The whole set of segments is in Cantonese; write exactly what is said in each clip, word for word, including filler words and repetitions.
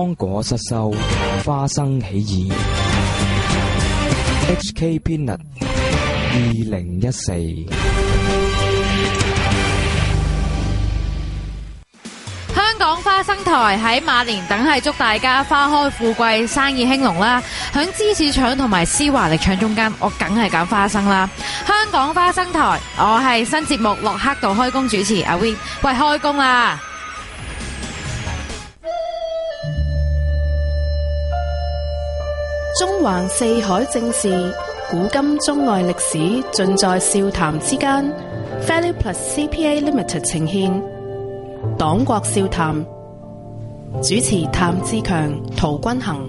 芒果失收，花生起義。H K Peanut 二零一四。 香港花生台喺馬年梗係祝大家花開富貴，生意興隆啦！響芝士腸同埋絲華力腸中間，我梗係揀花生啦！香港花生台，我係新節目洛克道開工主持阿 Win， 喂，開工啦！ 中環四海正事，古今中外歷史，盡在笑談之間。Value Plus C P A Limited 呈獻黨國笑談，主持譚志強、陶君行。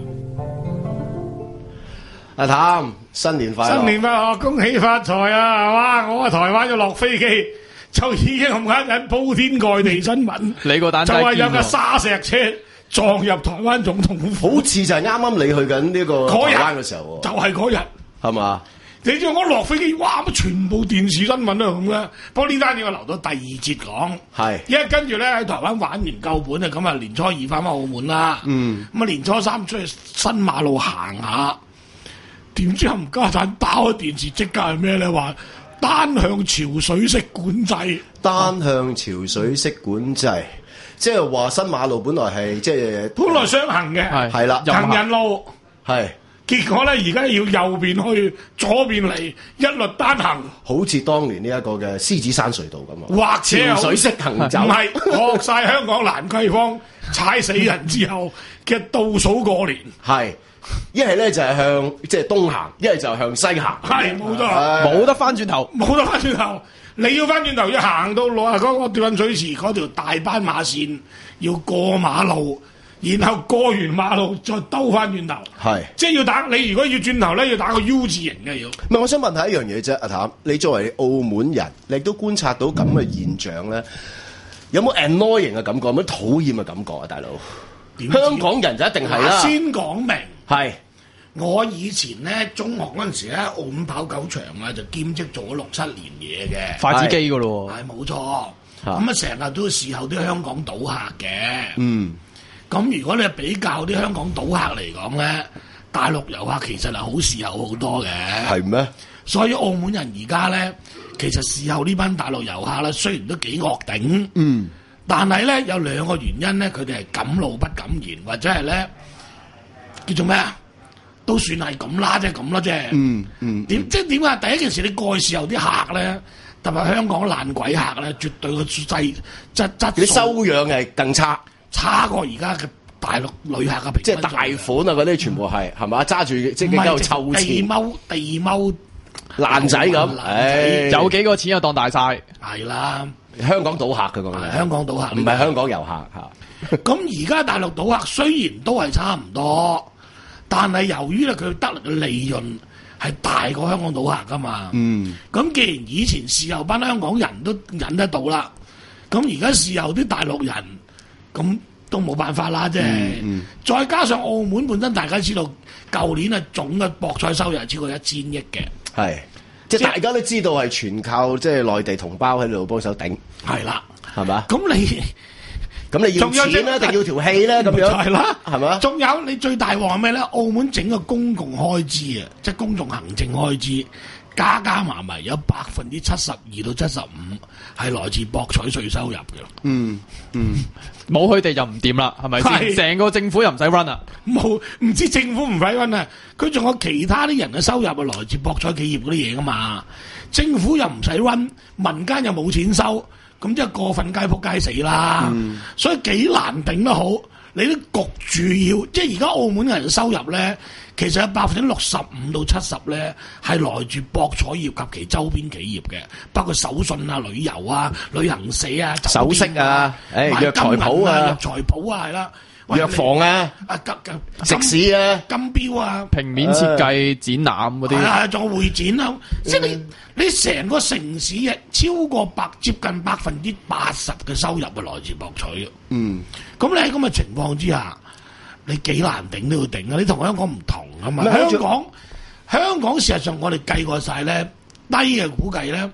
阿譚，新年快樂！ 新年快樂，恭喜發財啊！哇，我喺台灣就落飛機，就已經咁啱引鋪天蓋地新聞。 你個蛋就係有架沙石車撞入台灣總統府， 好似就係啱啱你去緊呢個台灣嘅時候喎， 就係嗰日， 係嘛？ 你知我落飛機，哇！乜全部電視新聞都係咁嘅。不過呢單嘢我留到第二節講， 係， 因為跟住咧喺台灣玩完夠本啊，咁啊年初二翻返澳門啦， 嗯， 咁啊年初三出去新馬路行下，點知冚家鏟打開電視即刻係咩咧？話單向潮水式管制， 單向潮水式管制，即係話新馬路本來係即係本來雙行嘅， 係啦， 行人路係。 結果咧，而家要右邊去，左邊嚟，一律單行， 好似當年呢一個嘅獅子山隧道咁啊，或者潮水式行走， 唔係學晒香港蘭桂坊踩死人之後嘅倒數過年， 係一係咧就係向即係東行，一係就向西行， 係冇錯， 冇得翻轉頭， 冇得翻轉頭，你要翻轉頭要行到落啊嗰個斷水池嗰條大斑馬線，要過馬路。然後過完馬路再兜翻轉頭， 係即係要打你。如果要轉頭咧，要打個 U 字形嘅要。 唔係，我想問下一樣嘢啫，阿譚，你作為澳門人，你都觀察到咁嘅現象咧，有冇 annoying 嘅感覺，有冇討厭嘅感覺啊，大佬？香港人就一定係啦。 先講明係，我以前咧中學嗰陣時咧，澳門跑狗場啊，就兼職做咗六七年嘢嘅。 筷子機噶咯喎， 係冇錯。咁啊，成日都侍候啲香港賭客嘅。 嗯。 咁如果你比較啲香港賭客嚟講咧，大陸遊客其實係好侍候好多嘅。 係咩？ 所以澳門人而家咧，其實侍候呢班大陸遊客咧，雖然都幾惡頂， 嗯， 但係咧有兩個原因咧，佢哋係敢怒不敢言，或者係咧叫做咩啊？都算係咁啦，即係咁啦，即係。嗯嗯。點即係點啊？第一件事你過去侍候啲客咧，特別香港爛鬼客咧，絕對個質質質啲修養係更差。 差過而家嘅大陸旅客嘅平均， 即係大款啊！嗰啲全部係係嘛，揸住即係喺度湊錢， 地踎地踎爛仔咁，唉， 有幾個錢就當大晒， 係啦。 香港賭客嘅講係香港賭客， 唔係香港遊客嚇。 咁而家大陸賭客雖然都係差唔多，但係由於咧佢得嚟嘅利潤係大過香港賭客噶嘛。嗯。咁既然以前侍候班香港人都忍得到啦，咁而家侍候啲大陸人。咁都冇辦法啦，即係、嗯嗯，再加上澳門本身大家知道，舊年啊總嘅博彩收入係超過一千億嘅， 係即係大家都知道係全靠即係內地同胞喺度幫手頂， 係啦， 係嘛？ 咁你咁你要錢咧，定要條氣咧？咁樣係啦， 係嘛？ 仲有你最大鑊係咩咧？澳門整個公共開支啊，即係公眾行政開支。加加埋埋有百分之七十二到七十五係來自博彩稅收入嘅。嗯嗯，冇佢哋就唔掂啦，係咪先？成個政府又唔使 run 啊！ 冇，唔知政府唔使 run 啊！佢仲有其他啲人嘅收入啊，來自博彩企業嗰啲嘢噶嘛。政府又唔使 run，民間又冇錢收，咁即係過分街仆街死啦。嗯、所以幾難頂得好，你都焗住要，即係而家澳門人嘅收入咧。其實有百分之六十五到七十咧，係來自博彩業及其周邊企業嘅，包括手信啊、旅遊啊、旅行社啊、 首飾啊、誒藥材鋪啊、 藥材鋪啊，係啦， 藥房啊、 啊金食肆啊、 金標啊、 平面設計、展覽嗰啲， 係啊，仲有會展啊，即係你你成個城市嘅超過百接近百分之八十嘅收入係來自博彩嘅。嗯，咁你喺咁嘅情況之下。你幾難頂都要頂啊！你同香港唔同啊嘛。香港香港事實上我哋計過晒咧，低嘅估計咧，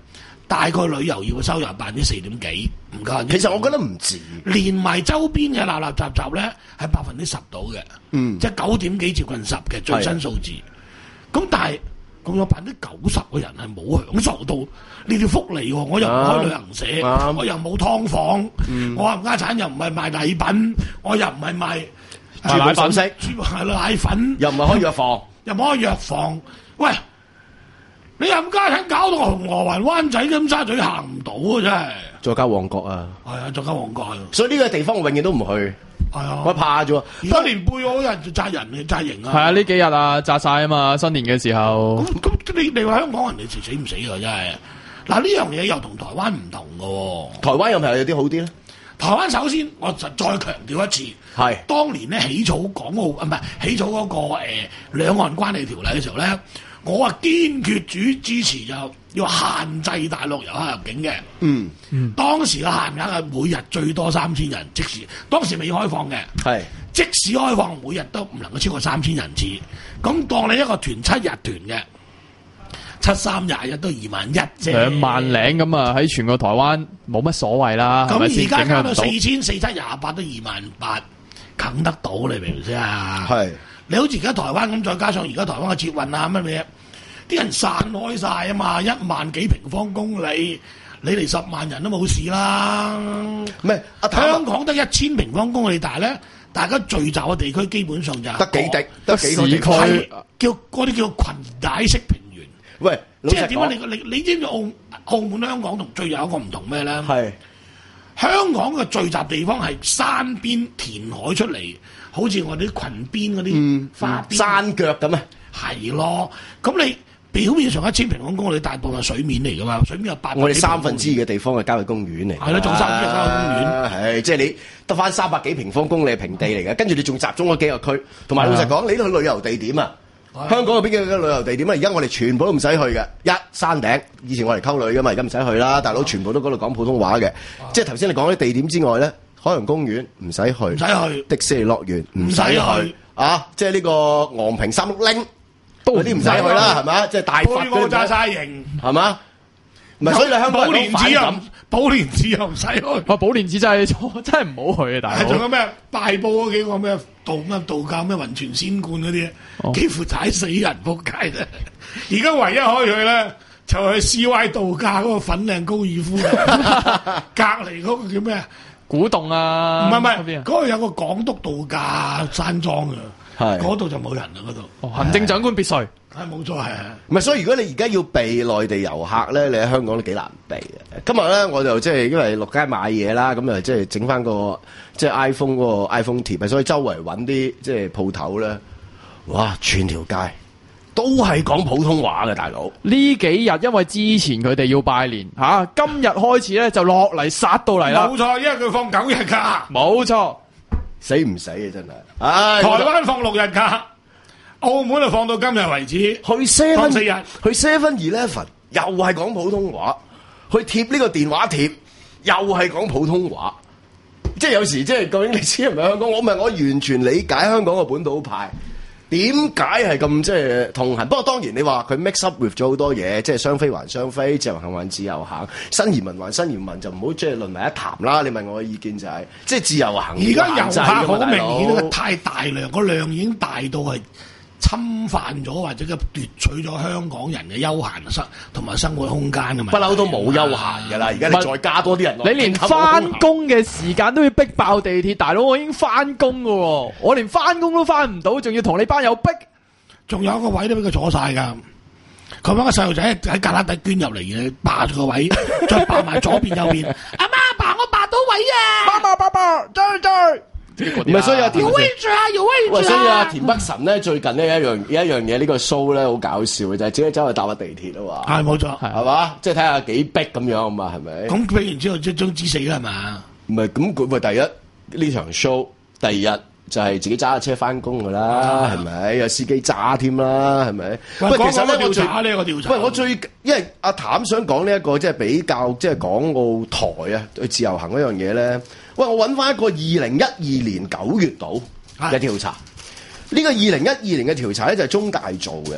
大概旅遊業嘅收入百分之四點幾，唔夠。 其實我覺得唔止， 連埋周邊嘅垃垃雜雜咧，係百分之十到嘅， 嗯， 即係九點幾接近十嘅最新數字。咁但係咁有百分之九十嘅人係冇享受到呢啲福利喎。我又唔開旅行社， 啊、 我又冇劏房，嗯、我冚家產又唔係賣禮品，我又唔係賣珠寶首飾， 係奶粉， 又唔係開藥房， 又唔開藥房。喂！你冚家產搞到紅河灣灣仔金沙咀行唔到啊！真係， 再加旺角啊， 係啊，再加旺角啊， 所以呢個地方我永遠都唔去， 係啊， 我怕咗。 而家連貝澳人就扎人嘅扎營啊， 係啊，呢幾日啊扎晒啊嘛，新年嘅時候。 咁咁你你話香港人你死唔死啊？真係，嗱呢樣嘢又同台灣唔同嘅喎。 台灣有唔係有啲好啲咧？ 台灣首先我就再強調一次，係當年咧起草港澳啊唔係起草嗰、那個誒兩、呃、岸關係條例嘅時候咧。我話堅決主支持就要限制大陸遊客入境嘅。嗯嗯，當時嘅限額係每日最多三千人，即時當時未開放嘅。係即使開放，每日都唔能夠超過三千人次。咁當你一個團七日團嘅，七三廿日都二萬一啫， 兩萬零咁啊！喺全個台灣冇乜所謂啦。 咁而家加到四千四七廿八都二萬八，啃得到你明唔明先啊？係。你好似而家台灣咁，再加上而家台灣嘅捷運啊乜嘢，啲人散開晒啊嘛，一萬幾平方公里，你嚟十萬人都冇事啦。唔係，香港得一千平方公里，但係咧，大家聚集嘅地區基本上就得幾地，得幾個地區，叫嗰啲叫裙帶式平原。 喂， 即係點解你你你知唔知澳澳門香港同最有一個唔同咩咧？係香港嘅聚集地方係山邊填海出嚟。好似我哋啲裙邊嗰啲花邊、嗯嗯、山腳咁啊，係咯。咁你表面上一千平方公里，大部分係水面嚟噶嘛，水面有八百幾。我哋三分之二嘅地方係郊野公園嚟。係咯，仲三分之二郊野公園。係即係你得翻三百幾平方公里平地嚟嘅，跟住你仲集中咗幾個區。同埋老實講，你都去旅遊地點啊？香港嗰邊嘅旅遊地點啊？而家我哋全部都唔使去嘅。一山頂，以前我嚟溝女噶嘛，而家唔使去啦。大佬全部都嗰度講普通話嘅。即係頭先你講啲地點之外咧。海洋公園唔使去，唔使去迪士尼樂園唔使去啊！即係呢個昂坪三碌拎嗰啲唔使去啦，係咪？即係大佛嗰啲炸晒型，係嘛？唔係，所以你香港人好反感。寶蓮寺又唔使去， 哇！寶蓮寺真係真係唔好去啊！大佬， 仲有咩大埔嗰幾個咩道咩道教咩雲泉仙觀嗰啲，哦、幾乎踩死人仆街啫！而家唯一可以去咧，就去 C Y 度假嗰個粉嶺高爾夫隔離嗰個叫咩啊？ 古洞啊， 唔係唔係，嗰度有個港督度假山莊啊，係嗰度就冇人啦嗰度。 哦，行政長官別墅， 係冇錯係。 唔係，所以如果你而家要避內地遊客咧，你喺香港都幾難避嘅。今日咧我就即係因為落街買嘢啦，咁啊即係整翻個即係 iPhone 嗰個 iPhone 貼啊，所以周圍揾啲即係鋪頭咧，哇，全條街都係講普通話嘅大佬。 呢幾日因為之前佢哋要拜年吓、啊，今日開始咧就落嚟殺到嚟啦。 冇錯，因為佢放九日假。 冇錯， 死唔死啊真係。唉， 台灣放六日假，澳門就放到今日為止。 去 seven 四日， 去 seven eleven 又係講普通話，去貼呢個電話貼又係講普通話。即係有時即係究竟你知唔係香港？我唔係我完全理解香港嘅本土派。點解係咁即係痛恨？不過當然你話佢 mix up with 咗好多嘢，即係雙非還雙非，自由行還自由行，新移民還新移民，就唔好即係論埋一談啦。你問我嘅意見就係、是，即係自由行。而家遊客好明顯太大量，個量已經大到係侵犯咗或者嘅奪取咗香港人嘅休閒生同埋生活空間㗎嘛。不嬲都冇休閒㗎啦，而家你再加多啲人， 你連翻工嘅時間都要逼爆地鐵，大佬我已經翻工㗎喎，我連翻工都翻唔到，仲要同你班友逼， 仲有一個位都俾佢坐晒㗎。佢揾個細路仔喺旮旯底捐入嚟嘅，霸住個位，再霸埋左邊右邊。阿媽阿爸，我霸到位啊！爸爸爸爸，追追。 唔係，所以阿田， 有位置啊，有位置啊！ 所以阿田北辰咧，最近呢一樣有一樣嘢，呢個 show 咧好搞笑嘅就係自己走去搭下地鐵啊嘛。 係冇錯， 係嘛？即係睇下幾逼咁樣啊嘛，係咪？ 咁逼完之後即係將之死啦係嘛？ 唔係咁佢咪第一呢場 show，第二日就係自己揸架車翻工噶啦，係咪？有司機揸添啦，係咪？喂，其實咧我最呢個調查，喂我最因為阿譚想講呢一個即係比較即係港澳台啊去自由行嗰樣嘢咧。喂，我揾翻一個二零一二年九月度嘅調查，呢、這個二零一二年嘅調查咧就係中大做嘅，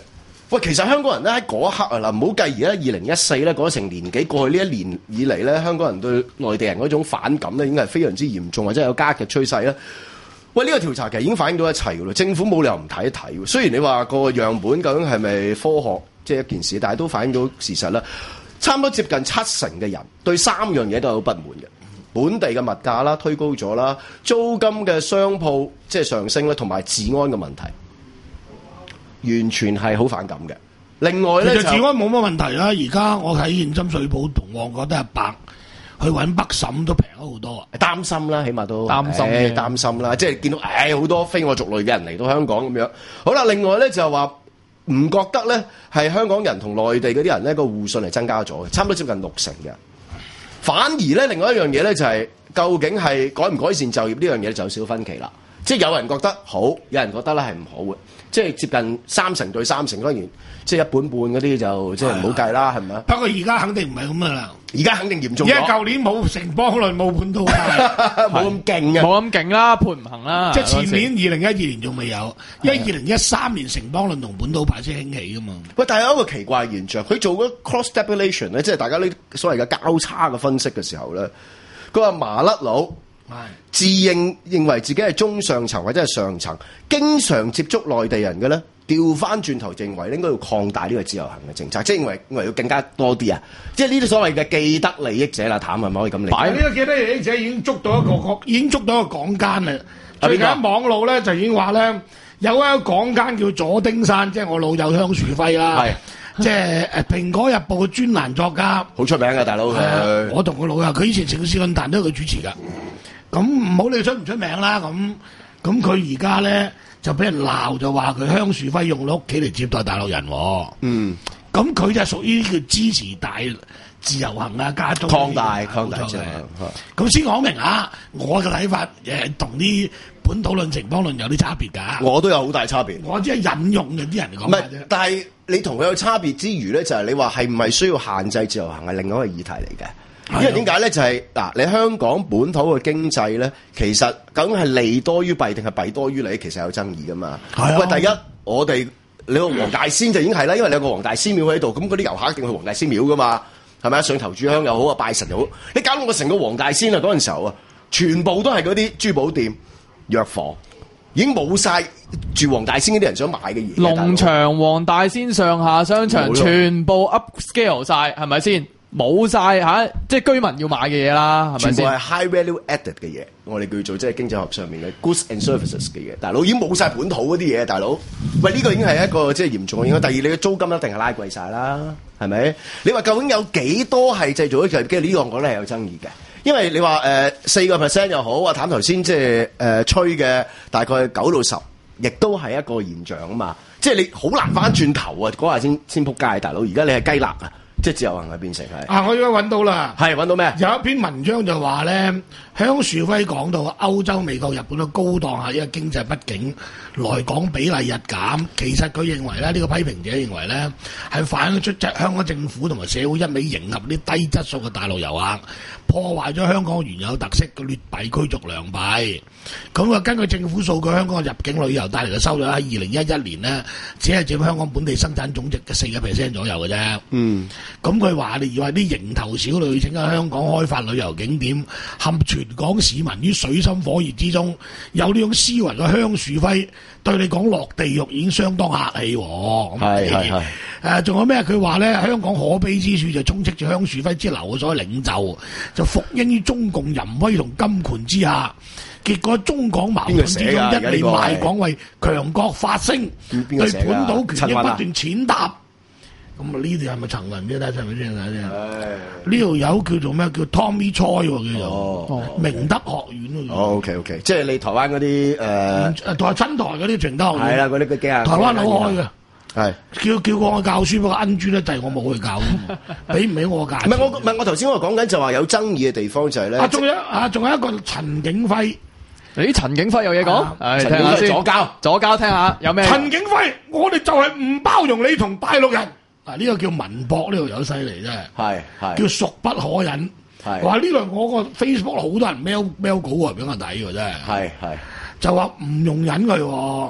喂，其實香港人咧喺嗰一刻啊，嗱唔好計而家二零一四咧嗰成年幾過去呢一年以嚟咧，香港人對內地人嗰種反感咧，已經係非常之嚴重，或者有加劇趨勢啦。喂，呢、這個調查其實已經反映到一切㗎啦，政府冇理由唔睇一睇。雖然你話個樣本究竟係咪科學，即係一件事，但係都反映到事實啦。差唔多接近七成嘅人對三樣嘢都有不滿嘅，本地嘅物價啦推高咗啦，租金嘅商鋪即係上升啦，同埋治安嘅問題。完全係好反感嘅。另外咧， 其實治安冇乜問題啦。而家我睇現深水埗同旺角都係百，去揾北審都平咗好多。 擔心啦，起碼都擔心嘅，擔心啦。即係見到誒好多非我族類嘅人嚟到香港咁樣。好啦，另外咧就係話唔覺得咧係香港人同內地嗰啲人咧個互信係增加咗嘅，差唔多接近六成嘅。反而咧，另外一樣嘢咧就係、是、究竟係改唔改善就業呢樣嘢就有少分歧啦。即係有人覺得好，有人覺得咧係唔好嘅。即係接近三成對三成，當然即係一半半嗰啲就即係唔好計啦，係咪啊？ 不過而家肯定唔係咁噶啦， 而家肯定嚴重咗。 而家舊年冇城邦論冇本土派， 冇咁勁嘅， 冇咁勁啦，判唔行啦。 即係前年二零一二年仲未有，因為二零一三年城邦論同本土派先興起噶嘛。 喂，但係有一個奇怪現象，佢做嗰 cross tabulation 咧，即係大家呢所謂嘅交叉嘅分析嘅時候咧，佢話麻甩佬。自認認為自己係中上層或者係上層，經常接觸內地人嘅咧，調翻轉頭認為應該要擴大呢個自由行嘅政策，即係認為認為要更加多啲啊！即係呢啲所謂嘅既得利益者啦，譚係咪可以咁理解？ 呢個既得利益者已經捉到一個、嗯、已經捉到一個港奸啦。最近喺網路咧就已經話咧，有一個港奸叫左丁山，即係我老友香樹輝啦。係。即係誒《蘋果日報》嘅專欄作家， 好出名嘅大佬佢、呃。我同佢老友，佢以前城市論壇都係佢主持㗎。咁唔好理出唔出名啦，咁咁佢而家咧就俾人鬧，就話佢香樹輝用咗屋企嚟接待大陸人。嗯，咁佢就屬於叫支持大自由行啊，加中擴大擴大自由行。 咁先講明啊，我嘅睇法誒同啲本土論、城邦論有啲差別㗎。 我都有好大差別。 我只係引用嘅啲人嚟講。唔係， 但係你同佢有差別之餘咧，就係、是、你話係唔係需要限制自由行係另外一個議題嚟嘅。因為點解咧？就係、是、嗱，你香港本土嘅經濟咧，其實究竟係利多於弊定係弊多於利，其實有爭議噶嘛。喂，第一，我哋你個黃大仙就已經係啦，因為你有個黃大仙廟喺度，咁嗰啲遊客一定去黃大仙廟噶嘛，係咪啊？上頭炷香又好啊，拜神又好，你搞到我成個黃大仙啊！嗰陣時候啊，全部都係嗰啲珠寶店、藥房，已經冇晒住黃大仙嗰啲人想買嘅嘢。 農場、黃大仙上下商場全部 upscale 晒，係咪先？冇晒吓，即係居民要買嘅嘢啦，係咪先？全部係 high value added 嘅嘢，我哋叫做即係經濟學上面嘅 goods and services 嘅嘢。大佬已經冇晒本土嗰啲嘢，大佬，喂呢、這個已經係一個即係嚴重嘅影響。第二，你嘅租金一定係拉貴晒啦，係咪？你話究竟有幾多係製造咗其實呢個我覺得係有爭議嘅，因為你話誒四個 percent 又好，啊譚頭先即係誒吹嘅大概九到十，亦都係一個現象啊嘛。即係你好難翻轉頭啊，嗰下先先撲街，大佬。而家你係雞肋啊！即係自由行係變成係啊！我而家揾到啦， 係揾到咩？ 有一篇文章就話咧，香樹輝講到歐洲、美國、日本嘅高檔客，因為經濟不景，來港比例日減。其實佢認為咧，呢、這個批評者認為咧，係反映出即香港政府同埋社會一味迎合啲低質素嘅大陸遊客，破壞咗香港原有特色嘅劣幣驅逐良幣。咁啊，根據政府數據，香港嘅入境旅遊帶嚟嘅收入喺二零一一年呢，只係佔香港本地生產總值嘅四個 percent 左右嘅啫。嗯。咁佢話你以為啲蠅頭小旅請喺香港開發旅遊景點，陷全港市民於水深火熱之中，有呢種思維嘅香樹輝對你講落地獄已經相當客氣喎。係係係。誒，仲有咩？佢話咧，香港可悲之處就充斥住香樹輝之流嘅所謂領袖，就服膺於中共淫威同金權之下，結果中港矛盾之中一味賣港為強國發聲，對本土權益不斷踐踏。咁啊！呢啲係咪陳雲啫？睇係咪先？睇先。呢條友叫做咩？叫 Tommy Choi 喎，叫做、哦、明德學院喎。 哦 OK OK，即係你台灣嗰啲誒， 台新台嗰啲全德學院。 係啦，嗰啲嘅機啊。 台灣好開嘅。 係。 叫叫過我教書，不過恩珠咧就係我冇去教，俾唔起我教。唔係我唔係我頭先我講緊就話有爭議嘅地方就係咧。 啊，仲有啊，仲有一個陳景輝。 咦，陳景輝有嘢講？ 係聽下先。左膠， 左膠聽下有咩？ 陳景輝，我哋就係唔包容你同大陸人。啊！呢、這個叫文博，呢度有犀利啫，係係叫俗不可忍。係話呢度我個 Facebook 好多人 mail mail 稿啊，俾我睇喎，真係係係就話唔容忍佢，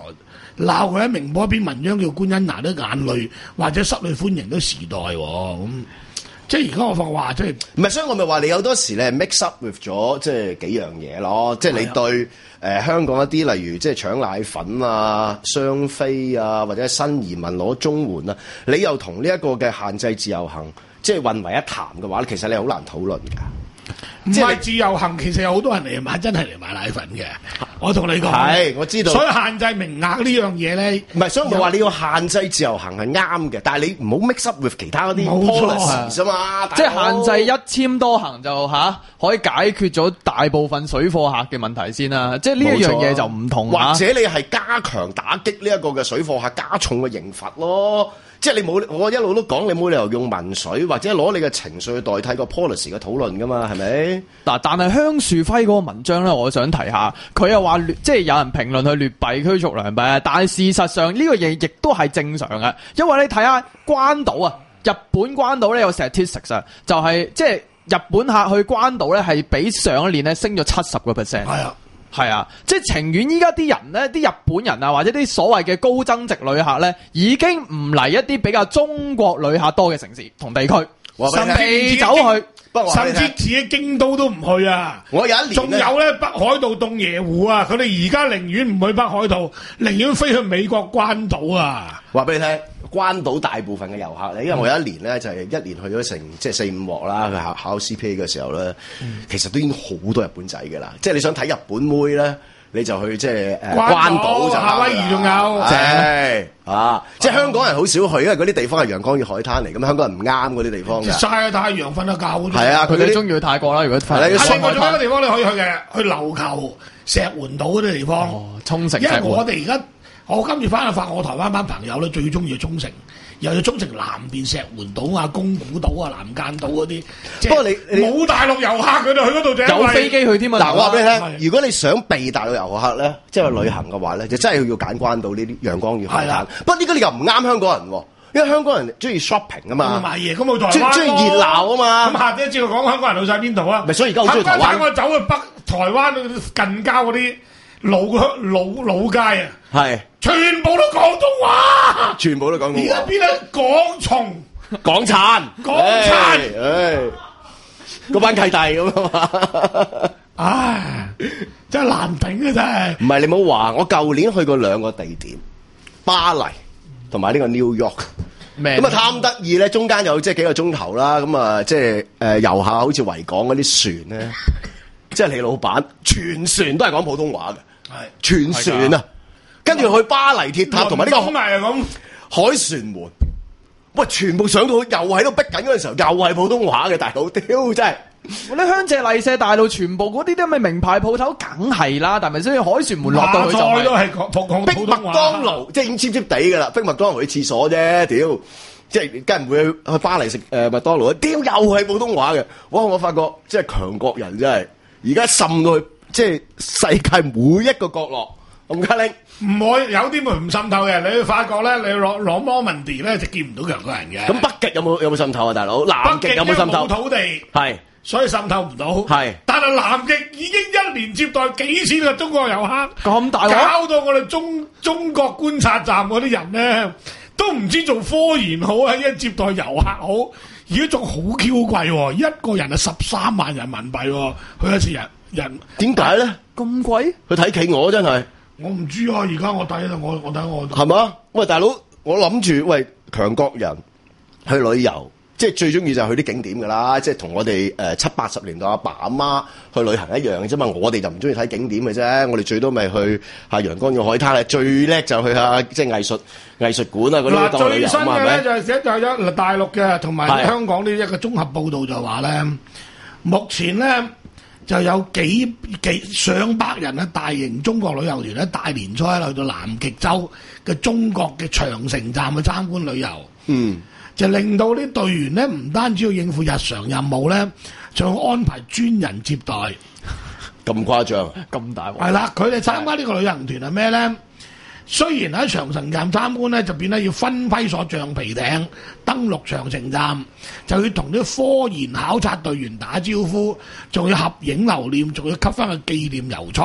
鬧佢喺明報一篇文章叫官恩拿的眼淚或者失去歡迎的時代喎，咁、嗯、即係而家我發話即係唔係，所以我咪話你好多時咧 mix up with 咗即係幾樣嘢咯，即係你對誒、呃、香港一啲例如即係搶奶粉啊、雙非啊或者新移民攞綜援啊，你又同呢一個嘅限制自由行即係混為一談嘅話，其實你好難討論㗎。 唔係自由行，其實有好多人嚟買，真係嚟買奶粉嘅。我同你講， 係我知道。所以限制名額呢樣嘢咧， 唔係，所以我話你要限制自由行係啱嘅，但係你唔好 mix up with 其他嗰啲 policies 啊嘛。 即係限制一簽多行就吓、啊、可以解決咗大部分水貨客嘅問題先啦。即係呢一樣嘢就唔同、啊。 或者你係加強打擊呢一個嘅水貨客，加重嘅刑罰咯。即係你冇，我一路都講你冇理由用民粹或者攞你嘅情緒去代替個 policy 嘅討論噶嘛，係咪？ 嗱，但係香樹輝嗰個文章咧，我想提下，佢又話即係有人評論佢劣幣驅逐良幣，但係事實上呢個嘢亦都係正常嘅，因為你睇下關島啊，日本關島咧有 statistics 啊，就係即係日本客去關島咧係比上一年咧升咗七十個 percent。係啊。係啊，即係情願依家啲人咧，啲日本人啊，或者啲所謂嘅高增值旅客咧，已經唔嚟一啲比較中國旅客多嘅城市同地區，甚至走去， 甚至自己京都都唔去啊！ 我有一年仲有咧北海道洞爺湖啊，佢哋而家寧願唔去北海道，寧願飛去美國關島啊！ 話俾你聽，關島大部分嘅遊客咧，因為我有一年咧就係一年去咗成即係四五鑊啦，去考考 C P A 嘅時候咧，嗯、其實都已經好多日本仔㗎啦。即係你想睇日本妹咧，你就去即係誒關島就夏威夷仲有， 係啊！即係香港人好少去，因為嗰啲地方係陽光與海灘嚟，咁香港人唔啱嗰啲地方嘅。 曬下太陽，瞓下覺嗰啲。 係啊， 佢哋中意去泰國啦。如果係， 另外仲有一個地方你可以去嘅，去琉球、石垣島嗰啲地方。 哦，沖繩。 因為我哋而家。我今次翻去發我台灣班朋友咧，最中意沖繩，又有沖繩南邊石垣島啊、宮古島啊、南間島嗰啲。 不過你冇大陸遊客，佢哋去嗰度就有飛機去添啊！ 嗱，我話俾你聽，如果你想避大陸遊客咧，即係去旅行嘅話咧，就真係要揀關島呢啲陽光與海灘。不過呢個你又唔啱香港人喎，因為香港人中意 shopping 啊嘛， 買嘢咁冇台灣中意熱鬧啊嘛。 咁下啲知道講香港人去晒邊度啊？ 咪所以而家好中意台灣。 我走去北台灣近郊嗰啲老老老街啊，係。全部都廣東話， 全部都廣東話。 而家邊咧港蟲、 港燦、 港燦， 唉，嗰班契弟咁啊嘛， 唉，真係難頂啊！真係。 唔係你冇話，我舊年去過兩個地點，巴黎同埋呢個 New York。咁啊貪得意咧，中間有即係幾個鐘頭啦，咁啊即係誒遊客好似維港嗰啲船咧，即係你老闆全船都係講普通話嘅，係全船啊！跟住去巴黎鐵塔同埋呢個海船門，喂，全部上到又喺度逼緊嗰陣時候，又係普通話嘅大佬，屌真係！ 我啲香姐麗舍大路全部嗰啲都係咪名牌鋪頭，梗係啦，但係所以海船門落到去就係、是、 都係講講逼麥當勞，即係已經尖尖地噶啦，逼麥當勞去廁所啫，屌！即係梗係唔會去去巴黎食誒麥當勞，屌又係普通話嘅，哇！我發覺即係強國人真係而家滲到去即係世界每一個角落。咁家拎唔會有啲咪唔滲透嘅，你會發覺咧，你攞攞 Normandy 咧就見唔到強國人嘅。 咁北極有冇有冇滲透啊，大佬？南極有冇滲透？ 冇土地係，所以滲透唔到。係，但係南極已經一年接待幾千個中國遊客，咁大，搞到我哋中中國觀察站嗰啲人咧都唔知做科研好啊，一接待遊客好，而家仲好 Q 貴喎，一個人係十三萬人民幣喎，去一次人人。 點解咧？ 咁貴？ 去睇企鵝真係。 我唔知啊，而家我睇啦，我我睇我係嘛？喂，大佬，我諗住喂強國人去旅遊，即係最中意就係去啲景點噶啦，即係同我哋誒七八十年代阿爸阿媽去旅行一樣嘅啫嘛。我哋就唔中意睇景點嘅啫，我哋最多咪去下陽光嘅海灘，最叻就去下即係藝術藝術館啊嗰啲當旅遊啊嘛，係咪？ 最新嘅咧就係寫就係一大陸嘅同埋香港呢一個綜合報導就話咧，目前咧。就有幾幾上百人嘅大型中國旅遊團咧，大年初一去到南極洲嘅中國嘅長城站去參觀旅遊，嗯，就令到啲隊員咧唔單止要應付日常任務咧，仲要安排專人接待， 咁誇張， 咁大鑊。 係啦，佢哋參加呢個旅行團係咩咧？雖然喺長城站參觀咧，就變得要分批坐橡皮艇登陸長城站，就要同啲科研考察隊員打招呼，仲要合影留念，仲要吸翻個紀念郵戳。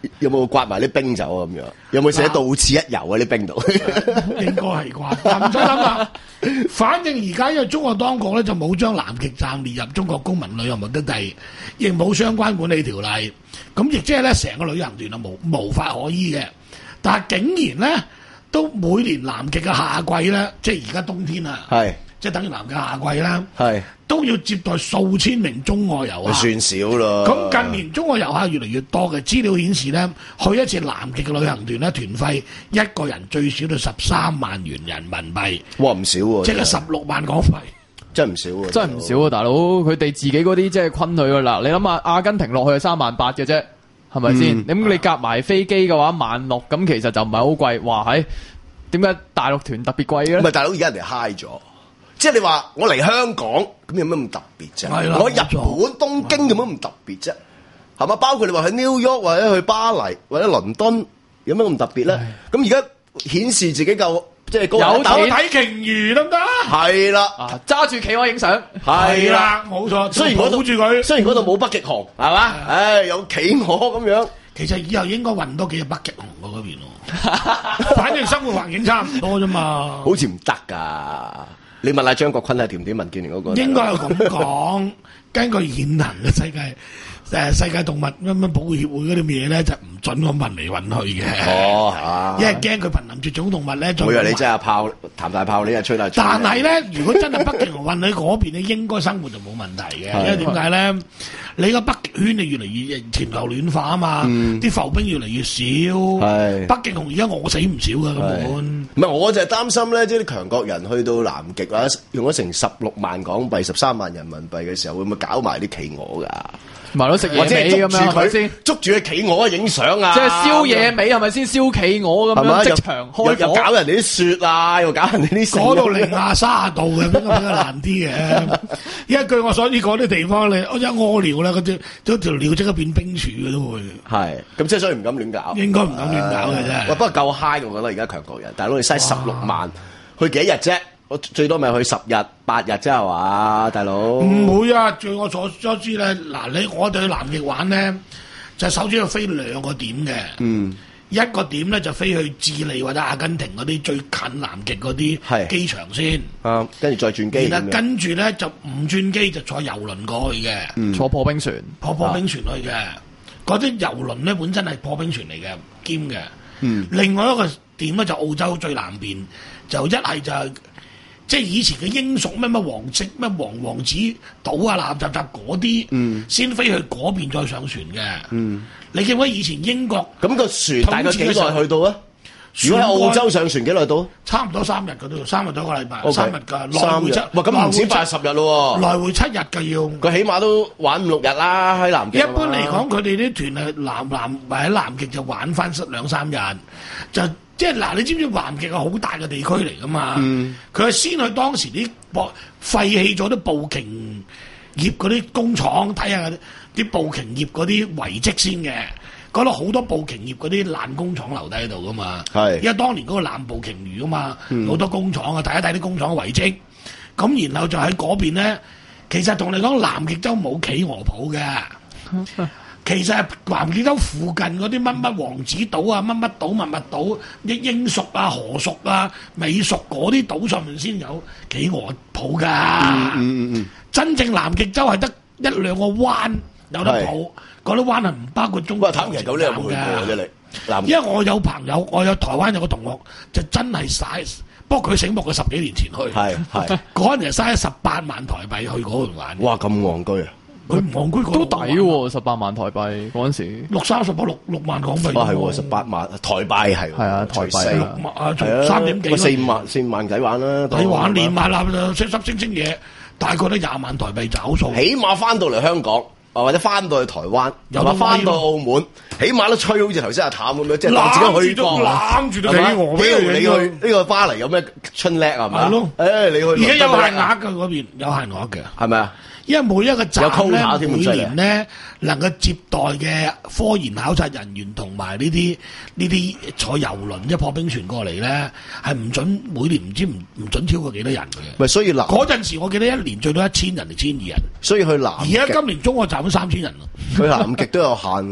有冇刮埋啲冰走啊？咁樣有冇寫到此一遊啊？啲冰度應該係啩，但唔使諗啦。反正而家因為中國當局咧就冇將南極站列入中國公民旅遊目的地，亦冇相關管理條例，咁亦即係咧成個旅行團啊無無法可依嘅。但係竟然咧都每年南極嘅夏季咧，即係而家冬天啊，係即係等於南極夏季啦，係都要接待數千名中外遊客， 算少咯。 咁近年中國遊客越嚟越多嘅資料顯示咧，去一次南極嘅旅行團咧，團費一個人最少到十三萬元人民幣， 哇唔少喎， 即係十六萬港幣， 真係唔少喎， 真係唔少啊！大佬佢哋自己嗰啲即係昆佢噶啦，你諗下阿根廷落去係三萬八嘅啫，係咪先？咁、嗯、你夾埋飛機嘅話萬六，咁其實就唔係好貴。哇喺點解大陸團特別貴嘅咧？ 唔係大佬而家人哋 high 咗。即係你話我嚟香港咁有咩咁特別啫？我日本東京有咩咁特別啫？係嘛？包括你話去 New York 或者去巴黎或者倫敦有咩咁特別咧？咁而家顯示自己夠即係高有睇睇鯨魚得唔得？ 係啦， 揸住企鵝影相係啦，冇錯。雖然保住佢， 雖然嗰度冇北極熊係嘛？唉，有企鵝咁樣。 其實以後應該運多幾隻北極熊過嗰邊咯。反正生活環境差唔多啫嘛。 好似唔得㗎。你問下張國坤係點點民建聯嗰個？ 應該係咁講，根據現行嘅世界誒世界動物乜乜保護協會嗰啲嘢咧，就唔準我運嚟運去嘅。哦，啊、因為驚佢瀕臨絕種動物咧。 我以為你真係炮彈大炮，你係吹大。 但係咧，如果真係北極熊運去嗰邊咧，應該生活就冇問題嘅。因為點解咧？你個北極圈你越嚟越全球暖化啊嘛，啲、嗯、浮冰越嚟越少。北極熊而家餓死唔少噶根本。唔係， 我就係擔心咧，即係啲強國人去到南極或者用咗成十六萬港幣、十三萬人民幣嘅時候，會唔會搞埋啲企鵝㗎？ 咪咯，食野味咁樣係咪先？ 捉住個企鵝影相啊！ 即係燒野味係咪先？燒企鵝咁樣即場開火， 又搞人哋啲雪啊，又搞人哋啲。 嗰度零下卅度嘅，比較比較難啲嘅。因為據我所知，嗰啲地方你我一屙尿咧，嗰條嗰條尿即刻變冰柱嘅都會。係，咁即係所以唔敢亂搞。應該唔敢亂搞嘅啫。不過夠 high，我覺得而家強國人，大佬你嘥十六萬去幾日啫？我最多咪去十日八日啫係嘛，大佬？ 唔會啊！據我所所知咧，嗱你我哋去南極玩咧，就首先要飛兩個點嘅。嗯，一個點咧就飛去智利或者阿根廷嗰啲最近南極嗰啲機場先。啊，跟住再轉機。然後跟住咧就唔轉機就坐遊輪過去嘅。 嗯，坐破冰船， 破破冰船去嘅。嗰啲遊輪咧本身係破冰船嚟嘅，兼嘅。嗯。另外一個點咧就澳洲最南邊，就一係就係。即係以前嘅英屬咩咩王色咩黃王子島啊、垃雜雜嗰啲，嗯、先飛去嗰邊再上船嘅。嗯、你記唔記得以前英國咁個船大概幾耐去到啊？如果喺澳洲上船幾耐到？ 差唔多三日嗰度，三日到一個禮拜， okay, 三日㗎。來回七， 哇咁唔止八十日咯喎！ 來回七日㗎要。 佢起碼都玩五六日啦喺南極。 一般嚟講，佢哋啲團係南南或喺南極就玩翻兩三日，就。即係嗱，你知唔知南極係好大嘅地區嚟噶嘛？佢係、嗯、先去當時啲廢棄咗啲捕鯨業嗰啲工廠睇下啲捕鯨業嗰啲遺跡先嘅，嗰度好多捕鯨業嗰啲爛工廠留低喺度噶嘛。係，因為當年嗰個南捕鯨魚啊嘛，好、嗯、多工廠啊，睇一睇啲工廠嘅遺跡。咁然後就喺嗰邊咧，其實同你講南極洲冇企鵝鋪嘅。其實係南極洲附近嗰啲乜乜王子島啊、乜乜島、乜乜島、英英屬啊、荷屬啊、美屬嗰啲島上面先有企鵝鋪㗎。嗯嗯嗯，真正南極洲係得一兩個灣有得鋪，嗰啲灣係唔包括中國。 坦白講，你有冇去過啫？你， 因為我有朋友，我有台灣有個同學就真係嘥，不過佢醒目嘅十幾年前去，係係嗰陣時嘥咗十八萬台幣去嗰度玩。 哇！咁戇居啊！ 佢唔戇居都抵喎，十八萬台幣嗰陣時， 六三十八六六萬港幣。 啊係喎，十八萬台幣係。 係啊，台幣六萬啊，三點幾。 四五萬四五萬仔玩啦。 你玩連埋啦，濕濕星星嘢，大概都廿萬台幣找數。 起碼翻到嚟香港，或者翻到去台灣，又或翻到澳門，起碼都吹好似頭先阿譚咁樣，即係當自己去過。 攬住都企鵝俾你去呢個巴黎有咩春叻係咪？係咯。誒，你去。 而家有限額㗎嗰邊，有限額嘅，係咪啊？因為每一個站咧，每年咧能夠接待嘅科研考察人員同埋呢啲呢啲坐遊輪一破冰船過嚟咧，係唔準每年唔知唔唔準超過幾多人嘅。 咪所以南嗰陣時，我記得一年最多一千人定千二人。 所以去南， 而家今年中國站都三千人咯。 去南極都有限額，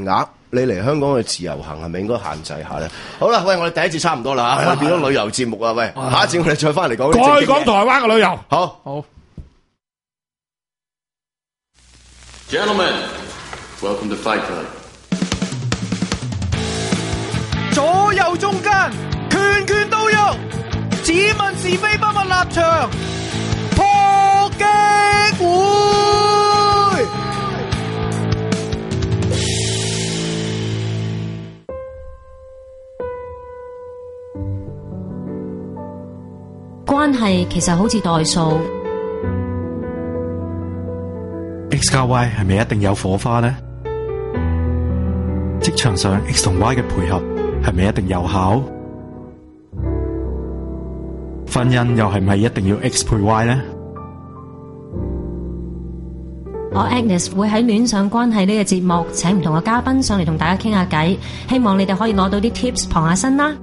你嚟香港嘅自由行係咪應該限制下咧？好啦，喂，我哋第一節差唔多啦，我哋變咗旅遊節目啊，喂，下一節我哋再翻嚟講。 再講台灣嘅旅遊， 好， 好。 Gentlemen, welcome to Fight Club. 左右中間，拳拳到肉，只問是非不問立場，破擊會。 關係其實好似代數 ，X 加 Y 係咪一定有火花呢？職場上 X 同 Y 嘅配合係咪一定有效？婚姻又係咪一定要 X 配 Y 呢？ 我 Agnes 會喺戀上關係呢個節目請唔同嘅嘉賓上嚟同大家傾下偈，希望你哋可以攞到啲 tips 傍下身啦。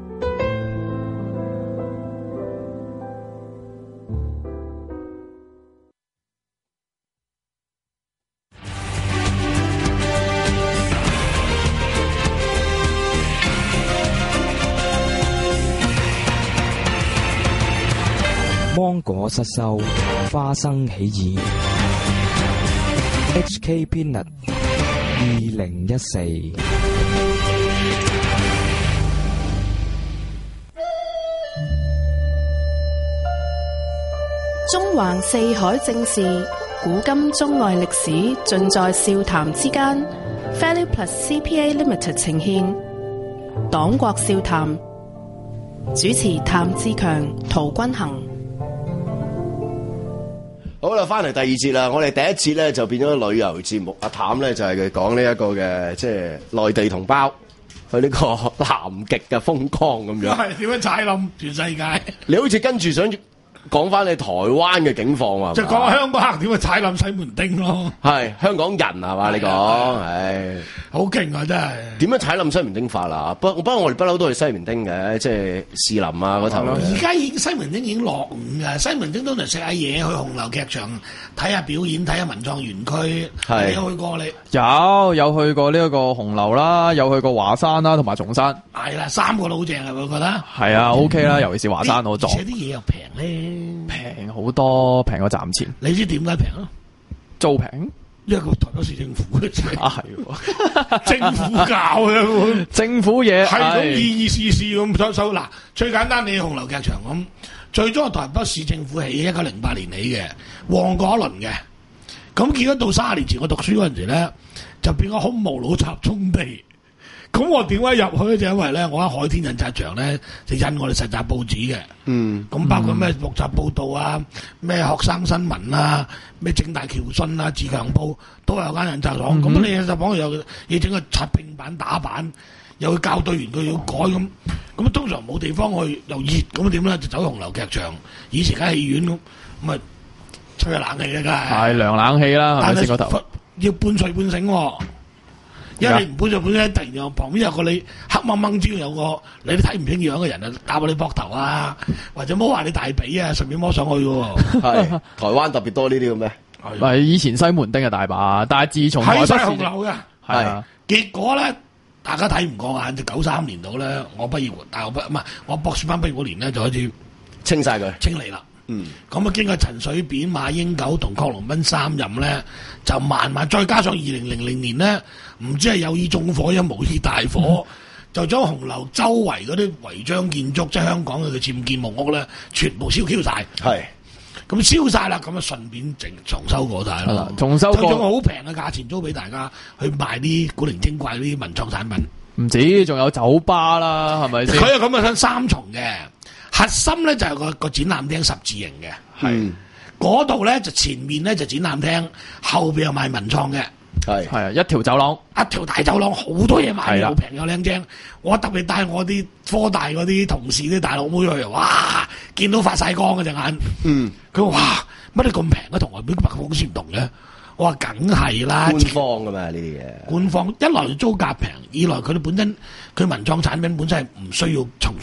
芒果失收，花生起義。H K Peanut 二零一四。 中橫四海正事，古今中外歷史，盡在笑談之間。Value Plus C P A Limited 呈現黨國笑談，主持譚志強、陶君行。 好啦，翻嚟第二節啦。我哋第一節咧就變咗旅遊節目。阿譚咧就係佢講呢一個嘅，即係內地同胞去呢個南極嘅風光咁樣。 係點樣踩冧全世界？ 你好似跟住想講翻你台灣嘅境況啊？ 就講下香港點樣踩冧西門町咯。 係香港人係嘛？你講，唉， 好勁啊！真係點樣踩冧西門町法啦？不不過我哋不嬲都去西門町嘅，即係士林啊嗰頭。 而家已經西門町已經落伍嘅，西門町都嚟食下嘢，去紅樓劇場睇下表演，睇下文創園區。係你有去過你？ 有有去過呢一個紅樓啦，有去過華山啦，同埋松山。 係啦，三個都好正啊！我覺得係啊 ，OK 啦，尤其是華山嗰座。 而且啲嘢又平咧。 平好多，平過賺錢。 你知點解平啊？ 租平， 因為個台北市政府嘅啫。 啊係， 政府搞嘅， 政府嘢係咁意意思思咁收收。嗱，最簡單，你紅樓劇場咁，最初係台北市政府起，一九零八年起嘅，旺過一輪嘅。咁結果到卅年前我讀書嗰陣時咧，就變咗空無老雜充地。咁我點解入去咧？就因為咧，我喺海天印刷場咧就印我哋實習報紙嘅。嗯，咁包括咩複雜報道啊，咩學生新聞啊，咩正大僑訊啊、自強報都有間印刷廠。咁、嗯、你印刷廠又要整個刷拼版打版，又要校對完佢要改咁。咁通常冇地方去，又熱咁點咧？就走紅樓劇場，以前間戲院咁，咁啊吹下冷氣嘅梗係。係涼冷氣啦，係咪先嗰頭？要半睡半醒、哦。因為你唔搬就搬咧，突然間旁邊有個你黑掹掹之有個你都睇唔清樣嘅人啊，打過你膊頭啊，或者摸下你大髀啊，順便摸上去嘅。係台灣特別多呢啲嘅咩？ 係以前西門町嘅大把，但係自從喺晒紅樓嘅， 係啊。結果咧，大家睇唔過眼，就九三年度咧，我畢業大學畢唔係我博士班畢業嗰年咧，就開始清晒佢， 清理啦。嗯，咁啊經過陳水扁、馬英九同郝龍斌三任咧，就慢慢再加上二零零零年咧，唔知係有意縱火，因無意大火，嗯、就將紅樓周圍嗰啲違章建築，即係香港嘅僭建木屋咧，全部燒 Q 晒。係，咁燒晒啦，咁啊順便整重修過晒啦，重修過，就用好平嘅價錢租俾大家去賣啲古靈精怪啲文創產品。唔止，仲有酒吧啦，係咪先？ 佢係咁啊，分三重嘅。核心咧就係、是、個個展覽廳十字形嘅，係嗰度咧就前面咧就展覽廳，後邊又賣文創嘅， 係係啊一條走廊， 一條大走廊，好多嘢賣，又平又靚正。我特別帶我啲科大嗰啲同事啲大佬妹去，哇！見到發晒光嗰隻眼，嗯，佢話哇乜你咁平嘅，同外邊百貨公司唔同嘅。我話梗係啦， 官方噶嘛呢啲嘢。 官方一來租價平，二來佢哋本身佢文創產品本身係唔需要重重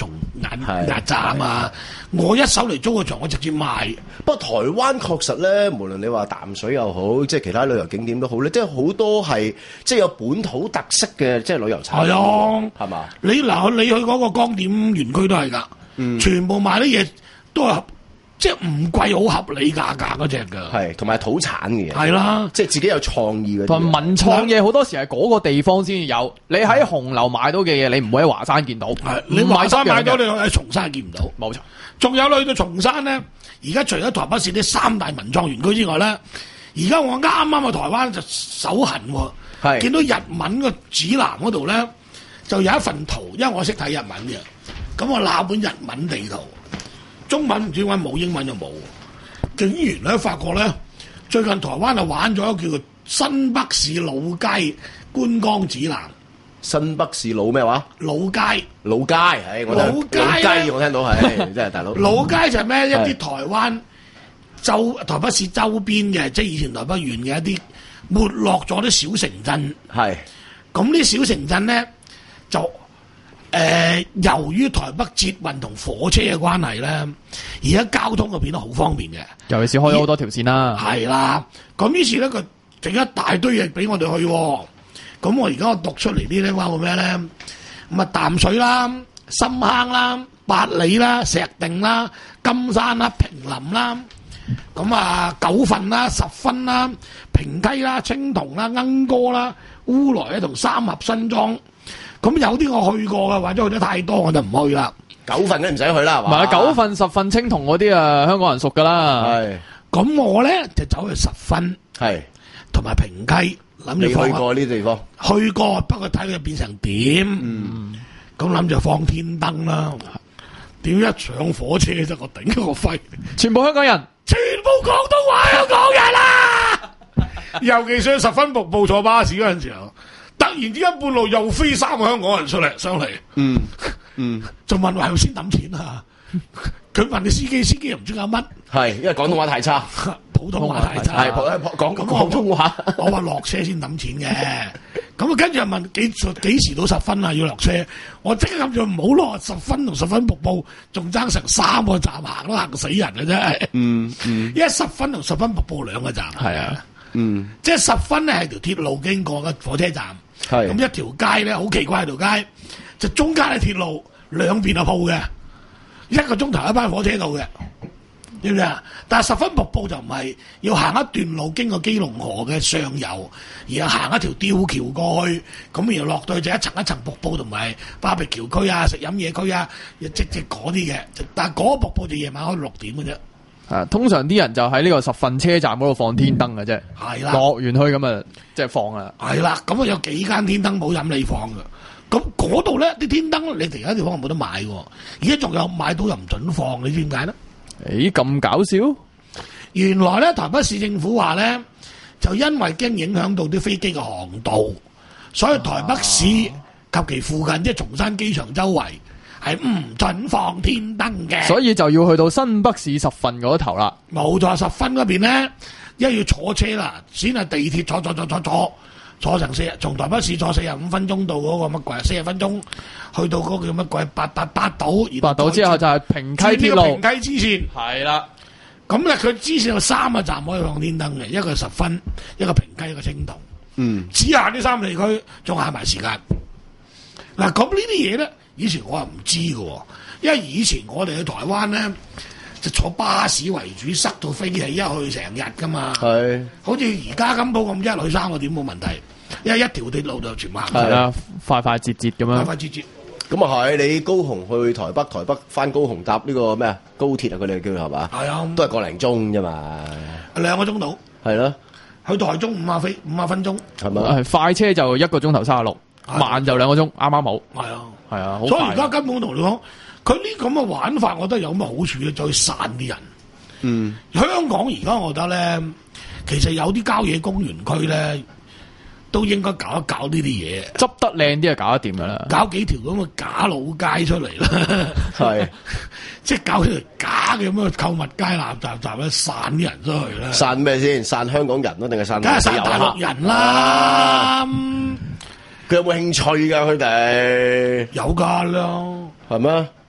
壓壓榨啊嘛。我一手嚟租個場，我直接賣。 不過台灣確實咧，無論你話淡水又好，即係其他旅遊景點都好咧，即係好多係即係有本土特色嘅即係旅遊產品。係啊， 係嘛？ 你嗱，你去嗰個光點園區都係㗎，嗯、全部賣啲嘢都係。即係唔貴，好合理價格嗰隻㗎， 係同埋土產嘅嘢， 係啦， 即係自己有創意嘅。 同文創嘢好多時係嗰個地方先有，你喺紅樓買到嘅嘢，你唔會喺華山見到。 你華山買到，你喺松山見唔到。 冇錯， 仲有你去到松山咧，而家除咗台北市啲三大文創園區之外咧，而家我啱啱去台灣就手痕喎，見到日文個指南嗰度咧就有一份圖，因為我識睇日文嘅，咁我攞本日文地圖。中文唔知點解冇，英文就冇。竟然咧發覺咧，最近台灣就玩咗一個叫做新北市老街觀光指南。 新北市老咩話？ 老街。老街，係我老街。老街我聽到係，真係大佬。 老街就係咩？一啲台灣周台北市周邊嘅，即係以前台北縣嘅一啲沒落咗啲小城鎮。係。咁啲小城鎮咧就。誒、呃，由於台北捷運同火車嘅關係咧，而家交通就變得好方便嘅。尤其是開咗好多條線啦。係啦，咁於是咧佢整一大堆嘢俾我哋去。咁我而家我讀出嚟啲咧包括咩咧？咁啊淡水啦、深坑啦、八里啦、石碇啦、金山啦、平林啦，咁啊九份啦、十分啦、平溪啦、青銅啦、鶯歌啦、烏來咧同三合新莊。咁有啲我去過嘅，或者去得太多我就唔去啦。九份都唔使去啦，係嘛？唔係九份、十份、青銅嗰啲啊，香港人熟噶啦。係。咁我咧就走去十分，係同埋平溪，諗住。你去過呢啲地方？去過，不過睇佢變成點。嗯。咁諗住放天燈啦。點一上火車啫，我頂個肺。全部香港人，全部廣東話香港人啦。尤其上十分瀑布坐巴士嗰陣時候。突然之間半路又飛三個香港人出嚟上嚟，嗯嗯，就問話係咪先抌錢啊？佢問你司機，司機又唔知講乜，係因為廣東話太差，普通話太差，係講廣東話。我話落車先抌錢嘅，咁啊跟住又問幾幾時到十分啊？要落車，我即刻諗住唔好落十分同十分瀑布，仲爭成三個站行都行死人嘅啫。嗯嗯，因為十分同十分瀑布兩個站，係啊，嗯，即係十分咧係條鐵路經過嘅火車站。係咁一條街咧，好奇怪條街，就中間係鐵路，兩邊係鋪嘅，一個鐘頭一班火車到嘅，知唔知啊？但係十分瀑布就唔係，要行一段路經過基隆河嘅上游，然後行一條吊橋過去，咁然後落到去就一層一層瀑布同埋巴比橋區啊、食飲嘢區啊，即即嗰啲嘅。但係嗰個瀑布就夜晚開六點嘅啫。啊，通常啲人就喺呢個十份車站嗰度放天燈嘅啫，係啦、嗯，落完去咁啊，即係放啦，係啦，咁啊有幾間天燈冇飲你放嘅，咁嗰度咧啲天燈你其他地方冇得買嘅，而家仲有買到又唔准放，你知點解咧？誒，咁搞笑！原來咧台北市政府話咧，就因為驚影響到啲飛機嘅航道，所以台北市及其附近即係松山機場周圍。係唔准放天燈嘅，所以就要去到新北市十份嗰頭啦。冇錯，十分嗰邊咧，一要坐車啦，先係地鐵坐坐坐坐坐坐成四日，從台北市坐四十五分鐘到嗰個乜鬼，四十分鐘去到嗰個叫乜鬼八八八島，八島之後就係平溪鐵路，平溪支線係啦。咁咧佢支線有三個站可以放天燈嘅，一個係十分，一個平溪，一個青銅。嗯，只限呢三個地區，仲限埋時間。嗱，咁呢啲嘢咧。以前我係唔知嘅，因為以前我哋去台灣咧就坐巴士為主，塞到飛起一去成日噶嘛。係，好似而家金鋪咁一去三個點冇問題，因為一條鐵路就全部行晒。係啦，快快捷捷咁樣。快快捷捷。咁啊係，你高雄去台北，台北翻高雄搭呢個咩啊高鐵啊，佢哋叫係嘛？係啊，都係個零鐘啫嘛。兩個鐘到。係咯。去台中五啊飛五啊分鐘。係咪？係快車就一個鐘頭三十六，慢就兩個鐘，啱啱好。係啊。係啊，所以而家根本同你講，佢呢咁嘅玩法，我覺得有乜好處咧？再散啲人。嗯，香港而家我覺得咧，其實有啲郊野公園區咧，都應該搞一搞呢啲嘢，執得靚啲就搞得掂噶啦。搞幾條咁嘅假老街出嚟啦，係，即係搞條假嘅咁嘅購物街垃雜雜咧，散啲人出去啦。散咩先？散香港人咯，定係散？梗係散大陸人啦。啊佢有冇興趣噶？佢哋有噶啦，係咩？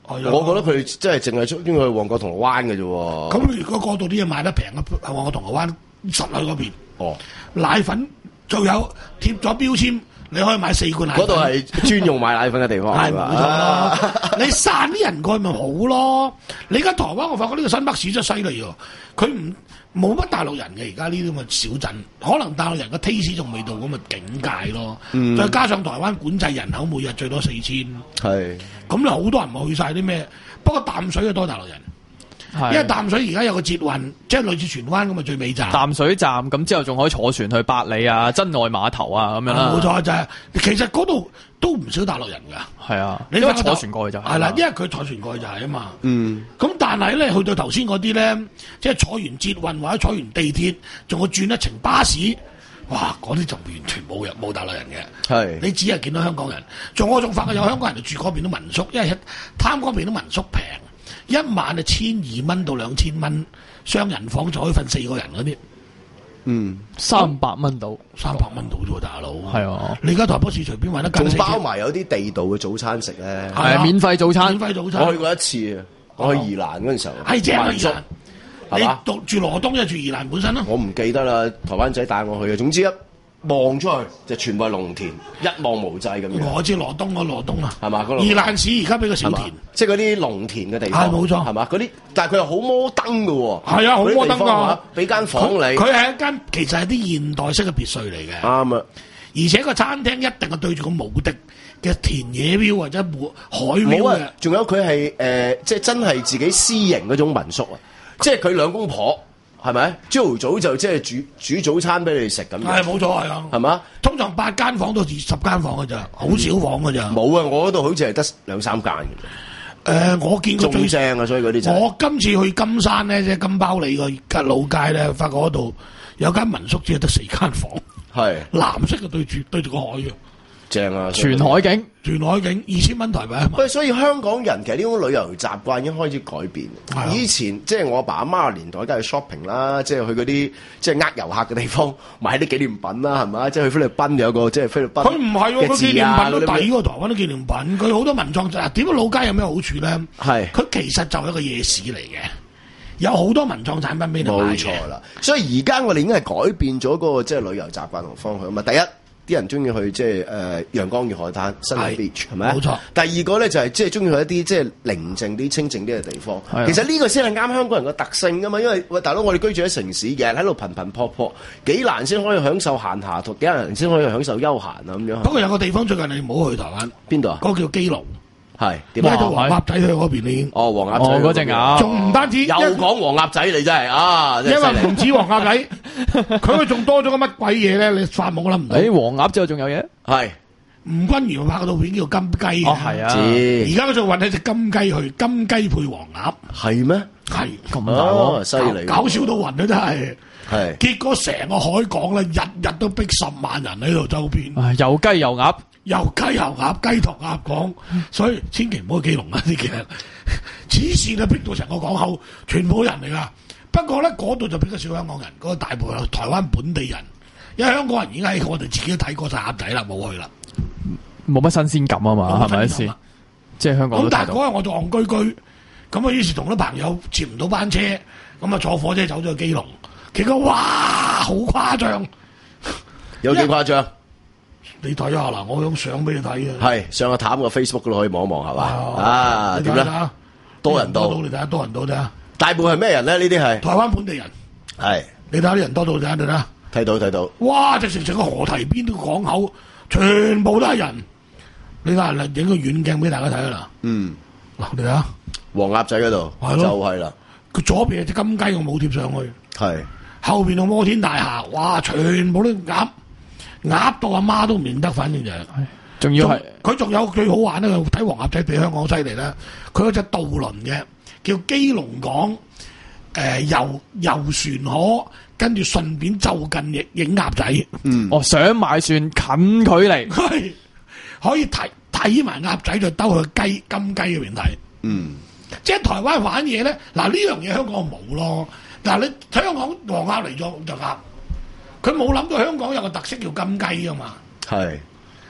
我覺得佢即係淨係出應該去旺角銅鑼灣嘅啫喎。 咁如果嗰度啲嘢賣得平嘅，旺角銅鑼灣實喺嗰邊。 哦， 奶粉仲有貼咗標籤，你可以買四罐奶粉。 嗰度係專用買奶粉嘅地方。 係冇錯咯。你散啲人過去咪好咯？你而家台灣我發覺呢個新北市真係犀利喎，佢唔冇乜大陸人嘅而家呢啲咁嘅小鎮，可能大陸人嘅 taste 仲未到咁嘅境界咯。嗯、再加上台灣管制人口，每日最多四千。係。咁就好多人咪去晒啲咩？不過淡水就多大陸人。因為淡水而家有個捷運，即係類似荃灣咁嘅最尾站。淡水站咁之後仲可以坐船去八里啊、真愛碼頭啊咁樣啦。冇錯，就係、是、其實嗰度都唔少大陸人㗎。係啊，你因為坐船過去就係、是。係啦，因為佢坐船過去就係啊嘛。嗯。咁但係咧，去到頭先嗰啲咧，即係坐完捷運或者坐完地鐵，仲要轉一程巴士，哇！嗰啲就完全冇人冇大陸人嘅。係。你只係見到香港人。仲我仲發覺有香港人住嗰邊都民宿，因為貪嗰邊都民宿平。一晚就千二蚊到兩千蚊，雙人房就可以瞓四個人嗰啲。嗯，三百蚊到，三百蚊到啫喎，大佬。係啊，你而家台北市隨便揾得間，仲包埋有啲地道嘅早餐食咧。係啊，免費早餐。免費早餐。我去過一次啊，我去宜蘭嗰陣時候。係正啊，宜蘭。你住住羅東就住宜蘭本身咯。我唔記得啦，台灣仔帶我去嘅。總之一望出去就全部係農田，一望無際咁樣。我知羅東，我羅東啊，係嘛？宜蘭市而家俾個小田，即係嗰啲農田嘅地方。係冇錯，係嘛？嗰啲，但係佢又好摩登嘅喎。係啊，好摩登㗎，俾間房你。佢係一間其實係啲現代式嘅別墅嚟嘅。啱啊！而且個餐廳一定係對住個無敵嘅田野標或者海標嘅。仲有佢係誒，即係真係自己私營嗰種民宿啊！即係佢兩公婆。係咪？朝頭早就即係煮煮早餐俾你食咁樣。係冇錯係啊。係嘛？通常八間房到二十間房嘅咋，好少房嘅咋。冇啊！我嗰度好似係得兩三間嘅啫。誒、呃，我見過最正啊，所以嗰啲就係。我今次去金山咧，即係金包里個吉老街咧，發覺嗰度有間民宿只係得四間房。係。藍色嘅對住對住個海嘅。正啊！全海景，全海景，二千蚊台幣啊！喂，所以香港人其實呢種旅遊習慣已經開始改變。啊、以前即係我阿爸阿媽嘅年代，梗係 shopping 啦，即係去嗰啲即係呃遊客嘅地方買啲紀念品啦，係嘛？即係去菲律賓有個即係菲律賓。佢唔係喎，佢紀念品都抵喎，台灣啲紀念品。佢好多文創啊！點解老街有咩好處咧？係佢其實就係一個夜市嚟嘅，有好多文創產品俾你買。冇錯啦，所以而家我哋已經係改變咗嗰個即係旅遊習慣同方向啊嘛。第一。啲人中意去即係誒陽光與海灘，新海 beach 係咪？冇錯。第二個咧就係即係中意去一啲即係寧靜啲、清靜啲嘅地方。其實呢個先係啱香港人嘅特性噶嘛，因為喂大佬，我哋居住喺城市，日日喺度頻頻撲撲，幾難先可以享受閒暇，同幾難先可以享受休閒啊咁樣。不過有個地方最近你唔好去台灣，邊度啊？嗰個叫基隆。係點啊？到黃鴨仔去嗰邊你已經哦，黃鴨仔嗰隻鴨，仲唔單止又講黃鴨仔你真係啊！因為唔止黃鴨仔，佢仲多咗個乜鬼嘢咧？你發夢都諗唔到。誒，黃鴨之後仲有嘢？係吳君如拍嗰套片叫金雞。哦，係啊。而家佢就運起隻金雞去，金雞配黃鴨。係咩？係咁大鑊，犀利！搞笑到暈啊，真係。係。結果成個海港咧，日日都逼十萬人喺度周邊。又雞又鴨。又雞又鴨，雞同鴨講，所以千祈唔好去基隆啊！啲嘅黐線啊，逼到成個港口全部人嚟噶。不過咧，嗰度就比較少香港人，嗰、嗰個大部分係台灣本地人，因為香港人已經喺我哋自己都睇過晒鴨仔啦，冇去啦，冇乜新鮮感啊嘛，係咪先？即係香港。咁但係嗰日我就戇居居，咁啊於是同啲朋友接唔到班車，咁啊坐火車走咗去基隆，結果哇好誇張，有幾誇張？你睇下嗱，我用相俾你睇嘅。係上個淡個 Facebook 嗰度可以望一望係嘛？啊，點咧？多人到，你睇下多人到啫。大部分係咩人咧？呢啲係台灣本地人。係你睇下啲人多到睇下啦。睇到睇到。哇！直成成個河堤邊個港口，全部都係人。你睇下，影個遠鏡俾大家睇下啦。嗯。嗱，你睇下黃鴨仔嗰度，就係啦。佢左邊係隻金雞，我冇貼上去。係。後邊個摩天大廈，哇！全部都鴨。鴨到阿媽都唔認得，反正就係，仲要係佢仲有最好玩咧，睇黃鴨仔比香港犀利咧。佢有隻渡輪嘅，叫基隆港，誒、呃、遊遊船河，跟住順便就近影影鴨仔。嗯，哦，上埋船近距離，可以睇睇埋鴨仔，就兜去雞金雞嗰邊睇。嗯，即係台灣玩嘢咧，嗱呢樣嘢香港冇咯。嗱你睇香港黃鴨嚟咗就鴨。佢冇諗到香港有個特色叫金雞啊嘛，係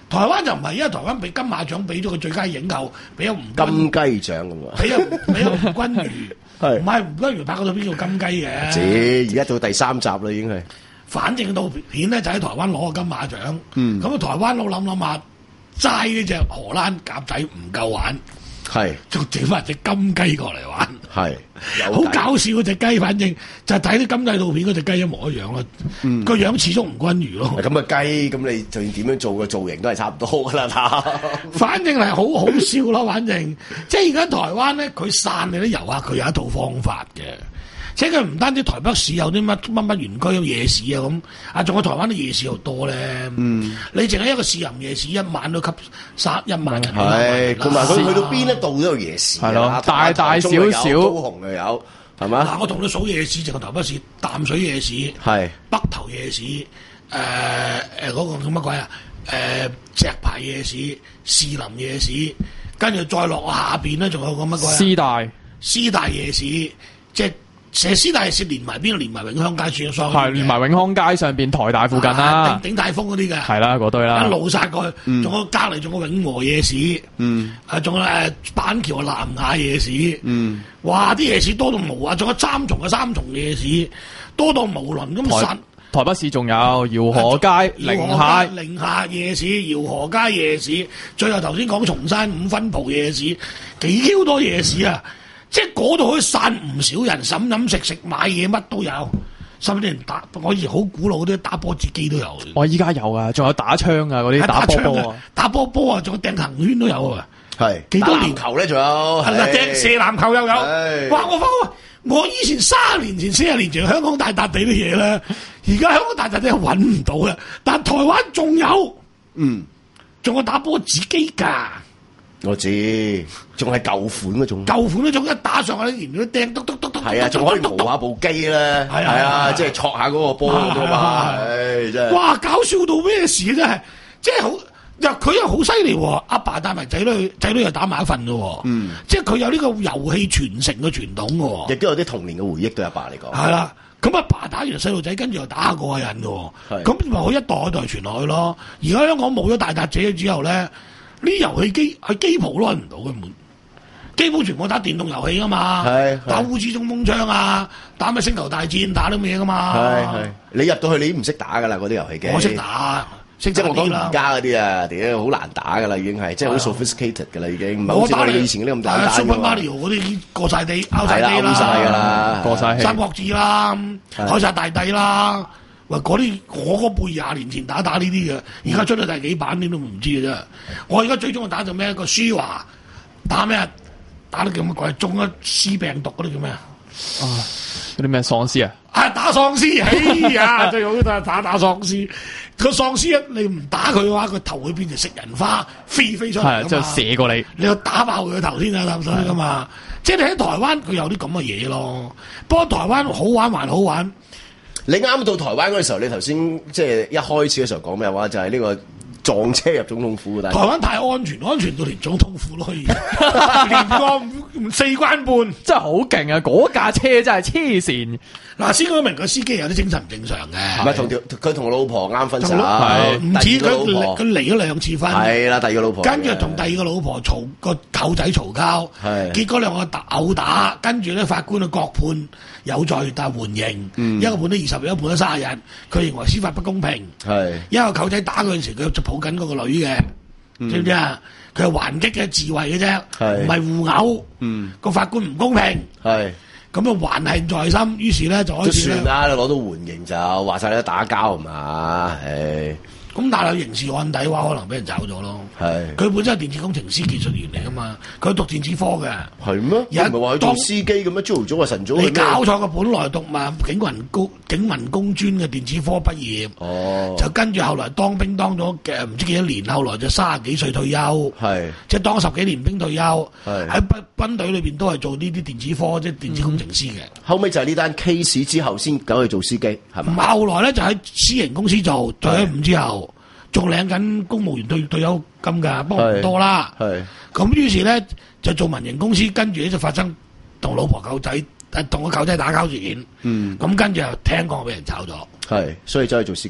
台灣就唔係，因為台灣俾金馬獎俾咗個最佳影后，俾咗吳金雞獎咁啊， 俾咗俾咗吳君如， 係唔係吳君如拍嗰套邊叫金雞嘅？ 知，而家到第三集啦已經係。 反正套片咧就喺台灣攞個金馬獎， 嗯， 咁啊台灣佬諗諗下，齋呢隻荷蘭鴿仔唔夠玩。 係， 仲整翻隻金雞過嚟玩， 係， 好搞笑嗰隻雞，反正就睇啲金雞套片嗰隻雞一模一樣咯， 嗯， 個樣始終吳君如咯。 咁啊雞，咁你就算點樣做嘅造型都係差唔多噶啦， 反正係好好笑咯，反正即係而家台灣咧，佢散你啲遊客，佢有一套方法嘅。即係佢唔單止台北市有啲乜乜乜園區有夜市啊咁，啊仲有台灣啲夜市又多咧。嗯，你淨係一個士林夜市一晚都吸殺一萬人。 係，同埋佢去到邊一度都有夜市。 係咯，大大小小， 高雄又有，係嘛？ 嗱，我同你數夜市，淨係台北市淡水夜市， 係北投夜市，誒誒嗰個叫乜鬼啊？誒、呃、石牌夜市、士林夜市，跟住再落下邊咧，仲有個乜鬼啊？ 師大師大夜市，即係。成師大夜市連埋邊個連埋永康街算咗， 係連埋永康街上邊台大附近啦， 鼎泰豐嗰啲嘅， 係啦嗰堆啦， 一路殺過去，仲有隔離仲有永和夜市，嗯，啊仲有誒板橋南雅夜市，嗯，哇啲夜市多到無啊，仲有三重嘅三重夜市多到無倫咁殺。 台北市仲有饒河街、寧夏、 寧夏夜市、饒河街夜市，最後頭先講松山五分埔夜市，幾 Q 多夜市啊！即係嗰度可以散唔少人，飲飲食食買嘢乜都有，甚至連打我以前好古老嗰啲打波子機都有。 我依家有啊，仲有打槍啊，嗰啲打波波啊， 打波波啊，仲有掟藤圈都有啊。 係幾多年球咧？仲有係啦，掟射籃球又有。哇！我發覺我以前卅年前、四十年前香港大笪地啲嘢咧，而家香港大笪地係揾唔到嘅，但台灣仲有，嗯，仲有打波子機㗎。 我知，仲係舊款嗰種。 舊款嗰種一打上去，連佢掟篤篤篤篤。 係啊，仲可以磨下部機咧。係啊，即係戳下嗰個波㗎嘛。唉，真係。 哇！搞笑到咩事真係，即係好又佢又好犀利喎。阿爸帶埋仔女，仔女又打埋一份嘅喎。嗯。即係佢有呢個遊戲傳承嘅傳統嘅喎。 亦都有啲童年嘅回憶對阿爸嚟講。 係啦，咁阿爸打完細路仔，跟住又打下過癮嘅喎。咁咪可以一代一代傳落去咯。而家香港冇咗大笪仔之後咧。啲遊戲機喺機鋪都揾唔到嘅，門機鋪全部打電動遊戲噶嘛，打烏茲中風槍啊，打咩星球大戰，打啲咩噶嘛。係係， 你入到去你唔識打噶啦，嗰啲遊戲機。 我識打，識即係我講而家嗰啲啊，屌好難打噶啦，已經係即係好 sophisticated 噶啦，已經唔係好似我哋以前嗰啲咁簡單。 Super Mario 嗰啲過晒地，拗晒地啦， 拗晒㗎啦， 過晒氣。 三國志啦，海殺大帝啦。喂，嗰啲我嗰輩廿年前打打呢啲嘅，而家出到第幾版你都唔知嘅啫。我而家最中意打就咩？個舒華打咩？打得叫乜鬼？中咗 C 病毒嗰啲叫咩啊？ 啊，嗰啲咩喪屍啊？ 啊，打喪屍！哎呀，最好都係打打喪屍。個喪屍你唔打佢嘅話，佢頭會變成食人花，飛飛出嚟㗎嘛。 係，之後射過你。 你要打爆佢個頭先啊，得唔得㗎嘛？即係你喺台灣佢有啲咁嘅嘢咯。不過台灣好玩還好玩。 你啱到台灣嗰陣時候，你頭先即係一開始嘅時候講咩話？就係、是、呢個撞車入總統府嘅。 台灣太安全，安全到連總統府都可以連過四關半， 真係好勁啊！嗰架車真係黐線。 嗱，先講明個司機有啲精神唔正常嘅， 唔係同條佢同老婆啱分手， 唔止佢佢離咗兩次婚， 係啦，第二個老婆， 跟住同第二個老婆嘈個舅仔嘈交，結果兩個毆打，跟住咧法官啊各判有罪但緩刑，嗯、一個判咗二十日，一個判咗卅日，佢認為司法不公平，係一個舅仔打嗰陣時，佢就抱緊嗰個女嘅，嗯、知唔知啊？佢係還擊嘅自衛嘅啫，唔係互毆，嗯、個法官唔公平，係。咁啊，還恨在心，於是咧就開始咧。都算啦，攞到緩刑就話晒你打交係嘛，唉。 咁但係刑事案底嘅話，可能俾人找咗咯。係。佢本身係電子工程師技術員嚟噶嘛，佢讀電子科嘅。係咩？唔係話佢做司機咁樣，朝頭早啊晨早。你搞錯，佢本來讀嘛警雲高警民工專嘅電子科畢業。哦。就跟住後來當兵當咗嘅唔知幾多年，後來就三十幾歲退休。係。即係當十幾年兵退休。係。喺軍軍隊裏邊都係做呢啲電子科，即係電子工程師嘅。 後尾就係呢單 case 之後先走去做司機，係咪？ 後來咧就喺私營公司做，退咗伍之後。仲領緊公務員退退休金㗎，不過唔多啦。係咁，於是咧就做民營公司，跟住咧就發生同老婆狗仔誒同個狗仔打交事件。嗯，咁跟住又聽講俾人炒咗。 係，所以走去做司機。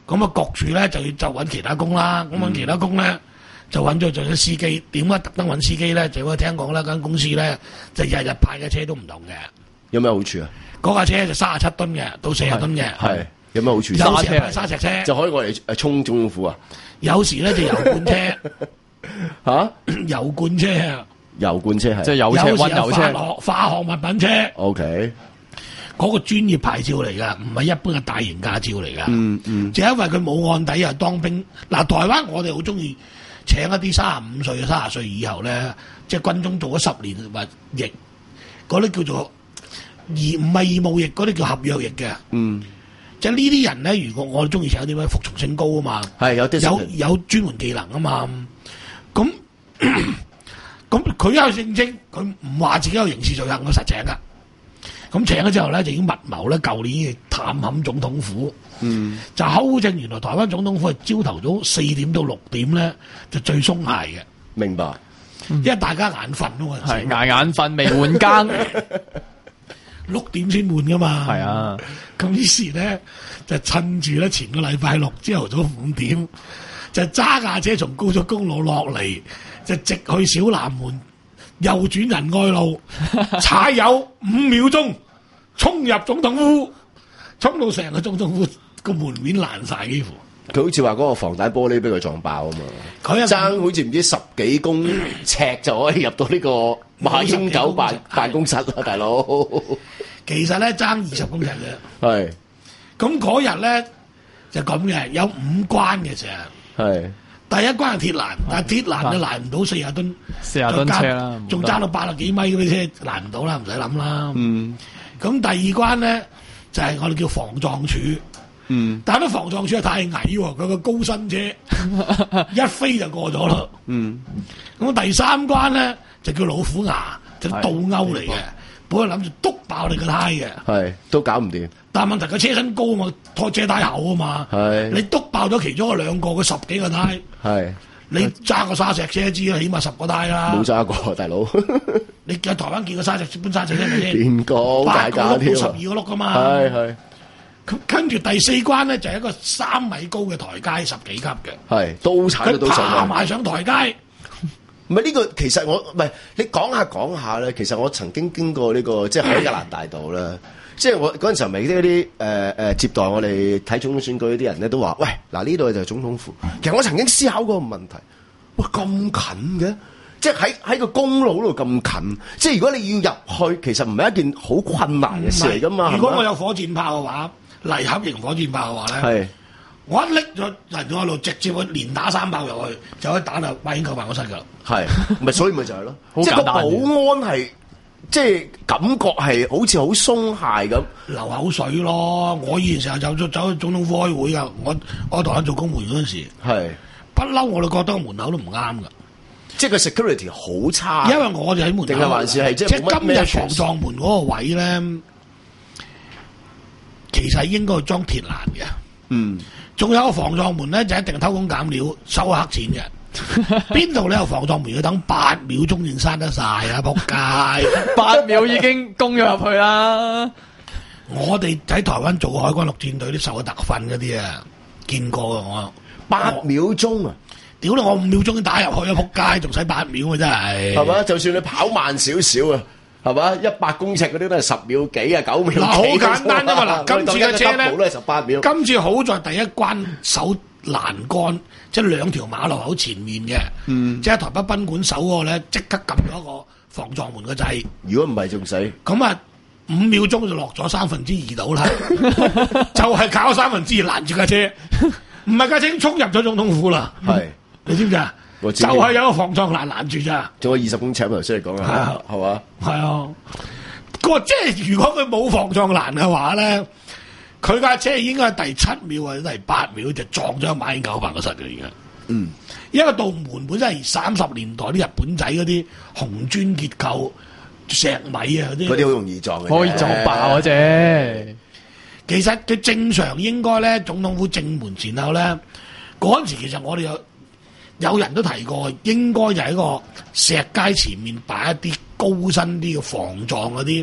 咁啊焗住咧就要就揾其他工啦。咁揾其他工咧就揾咗做咗司機。點解特登揾司機咧？就我聽講咧間公司咧就日日派嘅車都唔同嘅。 有咩好處啊？ 嗰架車就三十七噸嘅，到四十噸嘅。 係有咩好處？ 有時係沙石車， 就可以我嚟誒衝總統府啊！ 有時咧就油罐車嚇， 油罐車啊！ 油罐車係即係有車溫油車， 化學物品車。 O K， 嗰個專業牌照嚟㗎，唔係一般嘅大型駕照嚟㗎。 嗯嗯， 就因為佢冇案底又當兵。嗱，台灣我哋好中意請一啲三十五歲、三十歲以後咧，即係軍中做咗十年或役，嗰啲叫做義唔係義務役，嗰啲叫合約役嘅。 嗯， 即係呢啲人咧，如果我哋中意請啲咩服從性高啊嘛， 係有啲有有專門技能啊嘛，咁。咁佢有認證，佢唔話自己有刑事罪行，我實請噶。咁請咗之後咧，就已經密謀咧，舊年探冚總統府，嗯，就考證原來台灣總統府係朝頭早四點到六點咧就最鬆懈嘅。 明白， 因為大家眼瞓啊嘛， 係捱眼瞓未換更， 六點先換噶嘛。 係啊， 咁於是咧就趁住咧前個禮拜六朝頭早五點，就揸架車從高速公路落嚟。就直去小南門，右轉仁愛路，踩油五秒鐘，衝入總統府，衝到成個總統府個門面爛晒，幾乎。 佢好似話嗰個防彈玻璃俾佢撞爆啊嘛！佢爭好似唔知十幾公尺就可以入到呢個馬英九辦辦公室啦，大佬。 其實咧爭二十公尺嘅。 係。 咁嗰日咧就咁嘅，有五關嘅成日。 係。 第一關係鐵欄，但係鐵欄就攔唔到四十噸， 四十噸車啦， 仲爭到八十幾米嗰啲車攔唔到啦，唔使諗啦。 嗯， 咁第二關咧就係、是、我哋叫防撞柱。嗯，但係啲防撞柱係太矮喎，佢個高身車一飛就過咗啦。嗯，咁第三關咧就叫老虎牙，就倒鈎嚟嘅，本來諗住篤爆你個胎嘅， 係都搞唔掂。 但係問題佢車身高啊嘛，拖車胎厚啊嘛，你篤爆咗其中嗰兩個，佢十幾個胎，你揸個沙石車知啦，起碼十個胎啦。 冇揸過，大佬。 你喺台灣見過沙石般沙石車未先？ 見過， 八個轆到十二個轆轆噶嘛。 係係。 咁跟住第四關咧就係一個三米高嘅台階，十幾級嘅。 係都踩到上。 佢爬埋上台階。 唔係呢個，其實我唔係你講下講下咧。其實我曾經經過呢、這個即係海格蘭大道啦。即係我嗰陣時候，咪啲嗰啲誒誒接待我哋睇總統選舉啲人咧，都話：喂，嗱呢度就係總統府。其實我曾經思考過個問題，喂咁近嘅，即係喺喺個公路度咁近，即係如果你要入去，其實唔係一件好困難嘅事嚟噶嘛。 如果我有火箭炮嘅話，泥盒型火箭炮嘅話咧，我一拎咗人咗喺度，直接去連打三炮入去，就可以打到馬英九辦公室噶啦。係， 咪所以咪就係咯，即係個保安係。即係感覺係好似好鬆懈咁， 流口水咯！我以前成日走走去總統府開會噶，我我台灣做公務員嗰陣時， 係不嬲我哋覺得門口都唔啱噶， 即係個 security 好差。 因為我哋喺門口， 定係還是係即係今日防撞門嗰個位咧，其實應該係裝鐵欄嘅。嗯，仲有個防撞門咧，就一定偷工減料收黑錢嘅。邊度你有防撞門要等八秒鐘先閂得晒啊！仆街， 八秒已經攻咗入去啦。 我哋喺台灣做海軍陸戰隊啲受過特訓嗰啲啊，見過啊我。 八秒鐘啊！ 屌你，我五秒鐘打入去啊！仆街，仲使八秒啊！真係。係嘛？就算你跑慢少少啊，係嘛？一百公尺嗰啲都係十秒幾啊，九秒幾。嗱， 好簡單啫嘛！嗱，今次嘅車咧， 都係十八秒。 今次好在第一關守欄杆，即係兩條馬路口前面嘅，嗯、即係台北賓館守嗰個咧，即刻撳咗個防撞門個掣。 如果唔係仲死。 咁啊，五秒鐘就落咗三分之二到啦，就係靠三分之二攔住架車，唔係架車已經衝入咗總統府啦。係，你知唔知啊？就係有個防撞欄攔住咋。 仲有二十公尺頭先嚟講啊，係嘛？ 係啊，個即係如果佢冇防撞欄嘅話咧。佢架車應該係第七秒或者第八秒就撞咗馬英九辦公室嘅而家。嗯，因為道門本身係三十年代啲日本仔嗰啲紅磚結構石米啊嗰啲， 嗰啲好容易撞嘅， 可以撞爆嗰隻。 其實佢正常應該咧，總統府正門前後咧，嗰陣時其實我哋有有人都提過，應該就喺個石階前面擺一啲高身啲嘅防撞嗰啲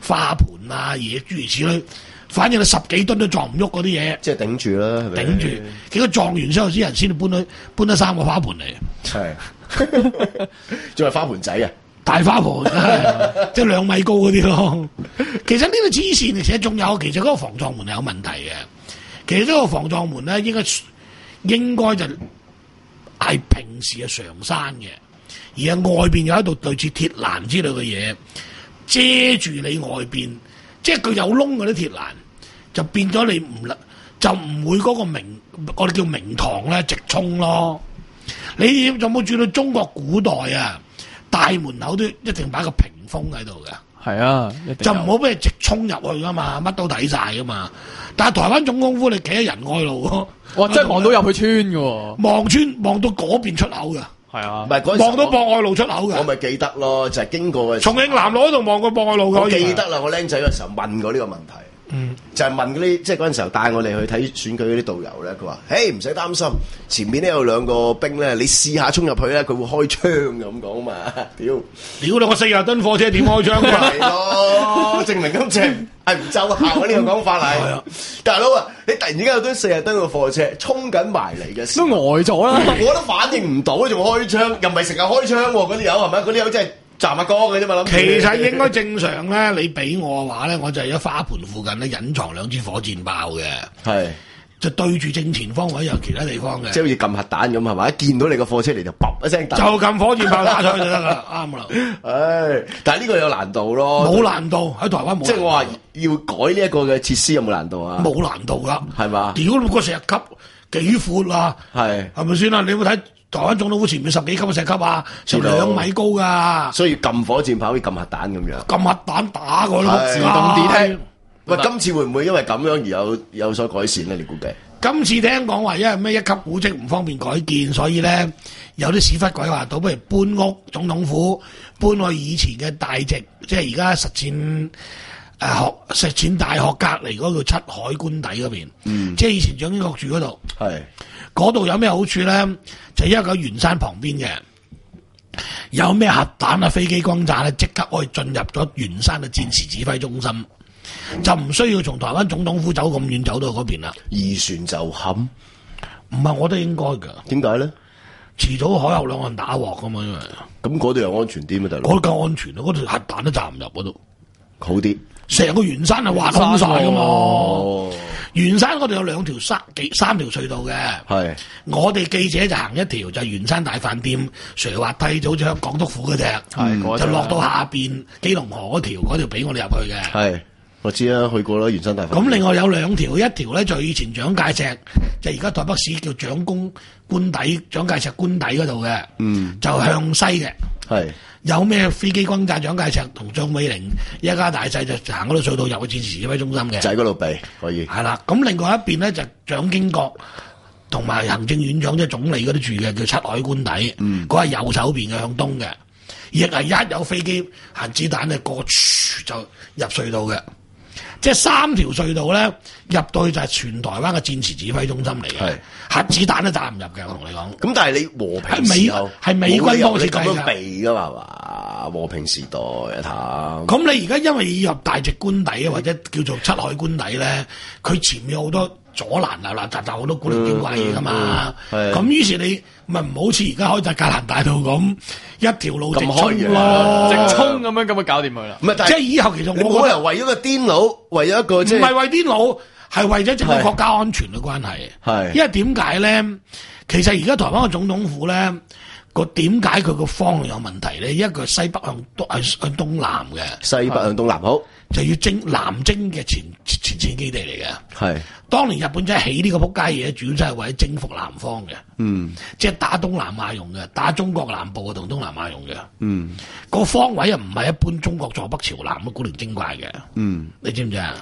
花盆啊嘢諸如此類，反正你十幾噸都撞唔喐嗰啲嘢， 即係頂住啦，係咪？ 頂住，結果撞完之後，啲人先搬咗搬咗三個花盆嚟， 係，仲係花盆仔啊！ 大花盆，即係兩米高嗰啲咯。其實呢個黐線，其實仲有，其實嗰個防撞門係有問題嘅。其實呢個防撞門咧，應該應該就係平時係常閂嘅，而係外邊有一道類似鐵欄之類嘅嘢遮住你外邊，即係佢有窿嗰啲鐵欄，就變咗你唔就唔會嗰個明我哋叫明堂咧直衝咯。你有冇注意到中國古代啊？大門口都一定擺個屏風喺度嘅， 係啊， 就唔好俾你直衝入去噶嘛，乜都睇晒噶嘛。但係台灣總統府你企喺仁愛路咯， 哇，真係望到入去村嘅喎， 望村望到嗰邊出口嘅， 係啊， 唔係嗰陣時望到博愛路出口嘅， 我咪記得咯，就係、是、經過嘅。 重慶南路嗰度望過博愛路嘅， 我記得啦，我僆仔嗰時候問過呢個問題。嗯，就係問嗰啲，即係嗰陣時候帶我哋去睇選舉嗰啲導遊咧，佢話：，嘿，唔使擔心，前面咧有兩個兵咧，你試下衝入去咧，佢會開槍咁講嘛。屌，屌兩個四廿噸貨車點開槍㗎？ 係咯，證明今次係唔奏效嘅呢個講法嚟。係啊，大佬啊，你突然之間有堆四廿噸嘅貨車衝緊埋嚟嘅時候， 都呆咗啦， 我都反應唔到，仲開槍，又唔係成日開槍喎，嗰啲友係咪？嗰啲友真係。站下歌嘅啫嘛，諗。 其實應該正常咧，你俾我嘅話咧，我就係喺花盆附近咧隱藏兩支火箭炮嘅，係就對住正前方或者有其他地方嘅， 即係好似撳核彈咁係嘛？一見到你個貨車嚟就砰一聲， 就撳火箭炮打出去就得啦，啱啦。 唉，但係呢個有難度咯， 冇難度喺台灣冇。 即係我話要改呢一個嘅設施有冇難度啊？ 冇難度噶， 係嘛？ 屌個石級幾闊啊？係係咪先啊？你有冇睇？台灣總統府前面十幾級嘅石級啊，成兩米高噶， 所以撳火箭炮好似撳核彈咁樣， 撳核彈打過咯， 自動電梯。 喂，今次會唔會因為咁樣而有有所改善咧？你估計？ 今次聽講話因為咩一級古蹟唔方便改建，所以咧有啲屎忽鬼話到，不如搬屋總統府搬去以前嘅大直，即係而家實踐誒、呃、學實踐大學隔離嗰個七海官邸嗰邊，嗯，即係以前蔣經國住嗰度，係。嗰度有咩好處咧？就因為喺圓山旁邊嘅，有咩核彈啊、飛機轟炸咧，即刻可以進入咗圓山嘅戰時指揮中心，就唔需要從台灣總統府走咁遠走到嗰邊啦。 二船就冚， 唔係我覺得應該㗎。 點解咧？ 遲早海峽兩岸打鑊㗎嘛，因為咁嗰度又安全啲咩？大佬？ 嗰度更安全啊！嗰度核彈都炸唔入嗰度， 好啲。 成個圓山係挖空晒㗎嘛。 哦， 圓山嗰度有兩條三幾三條隧道嘅，係我哋記者就行一條，就係圓山大飯店垂滑梯，就好似喺港督府嗰隻，係就落到下邊基隆河嗰條，嗰條俾我哋入去嘅。係我知啊，去過啦，圓山大飯店。咁另外有兩條，一條咧就以前蔣介石，就而家台北市叫蔣公官邸，蔣介石官邸嗰度嘅，嗯，就向西嘅，係。有咩飛機轟炸蔣介石同張美玲一家大細就行嗰度隧道入去戰時指揮中心嘅，就喺嗰度避可以。係啦，咁另外一邊咧就蔣經國同埋行政院長即係總理嗰啲住嘅叫七海官邸，嗯，嗰係右手邊嘅向東嘅，亦係一有飛機核子彈咧過就入隧道嘅。即係三條隧道咧，入到去就係全台灣嘅戰時指揮中心嚟嘅，核子彈都炸唔入嘅。我同你講，咁但係你和平時候係美軍幫設計嘅，避噶嘛嘛？和平時代啊，咁你而家因為要入大直官邸啊，或者叫做七海官邸咧，佢前面有好多阻攔啊、嗱雜雜好多古靈精怪嘢噶嘛。咁於是你咪唔好似而家開隻格蘭大道咁一條路直衝咯， 直衝咁樣咁咪搞掂佢啦。 唔係，即係以後其實我冇理由為咗個癲佬，為咗一個即係唔係為癲佬，係為咗整個國家安全嘅關係。係，因為點解咧？其實而家台灣嘅總統府咧，個點解佢個方向有問題咧？一個西北向東係向東南嘅，西北向東南好，就要征南征嘅前前線基地嚟嘅。係，當年日本仔起呢個仆街嘢，主要真係為咗征服南方嘅。嗯，即係打東南亞用嘅，打中國南部啊同東南亞用嘅。嗯，個方位又唔係一般中國坐北朝南咁古靈精怪嘅。嗯，你知唔知啊？